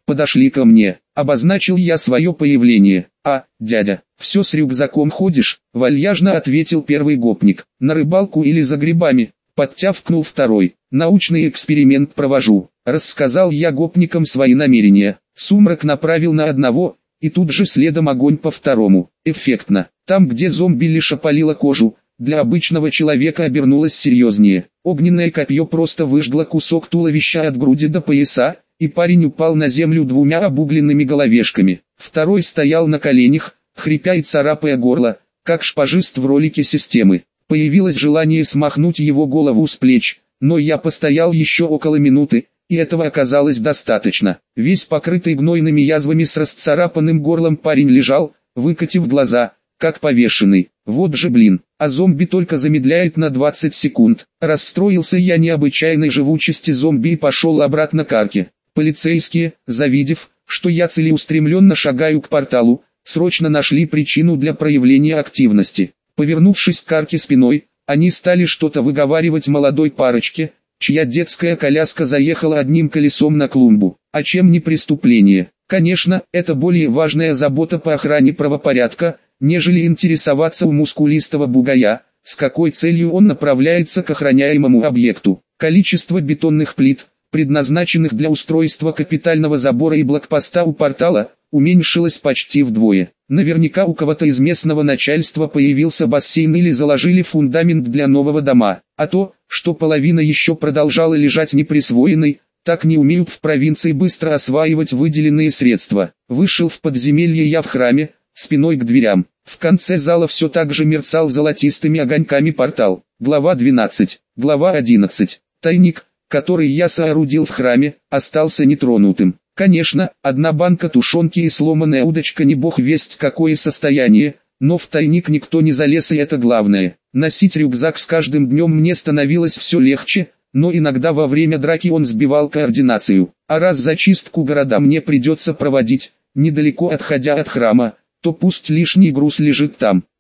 [SPEAKER 1] подошли ко мне. Обозначил я свое появление. «А, дядя, все с рюкзаком ходишь?» — вальяжно ответил первый гопник. «На рыбалку или за грибами?» — подтявкнул второй. «Научный эксперимент провожу», — рассказал я гопникам свои намерения. Сумрак направил на одного, и тут же следом огонь по второму. Эффектно. Там, где зомби лишь опалило кожу, для обычного человека обернулось серьезнее. Огненное копье просто выжгло кусок туловища от груди до пояса, и парень упал на землю двумя обугленными головешками. Второй стоял на коленях, хрипя и царапая горло, как шпажист в ролике системы. Появилось желание смахнуть его голову с плеч, но я постоял еще около минуты, и этого оказалось достаточно. Весь покрытый гнойными язвами с расцарапанным горлом парень лежал, выкатив глаза, как повешенный. Вот же блин, а зомби только замедляет на 20 секунд. Расстроился я необычайной живучести зомби и пошел обратно к арке. Полицейские, завидев, что я целеустремленно шагаю к порталу, срочно нашли причину для проявления активности. Повернувшись к арке спиной, они стали что-то выговаривать молодой парочке, чья детская коляска заехала одним колесом на клумбу. А чем не преступление? Конечно, это более важная забота по охране правопорядка, нежели интересоваться у мускулистого бугая, с какой целью он направляется к охраняемому объекту. Количество бетонных плит, предназначенных для устройства капитального забора и блокпоста у портала, уменьшилось почти вдвое. Наверняка у кого-то из местного начальства появился бассейн или заложили фундамент для нового дома. А то, что половина еще продолжала лежать неприсвоенной, так не умеют в провинции быстро осваивать выделенные средства. Вышел в подземелье я в храме, спиной к дверям. В конце зала все так же мерцал золотистыми огоньками портал. Глава 12. Глава 11. Тайник, который я соорудил в храме, остался нетронутым. Конечно, одна банка тушенки и сломанная удочка не бог весть какое состояние, но в тайник никто не залез, и это главное. Носить рюкзак с каждым днем мне становилось все легче, но иногда во время драки он сбивал координацию. А раз зачистку города мне придется проводить, недалеко отходя от храма, то пусть лишний груз лежит там.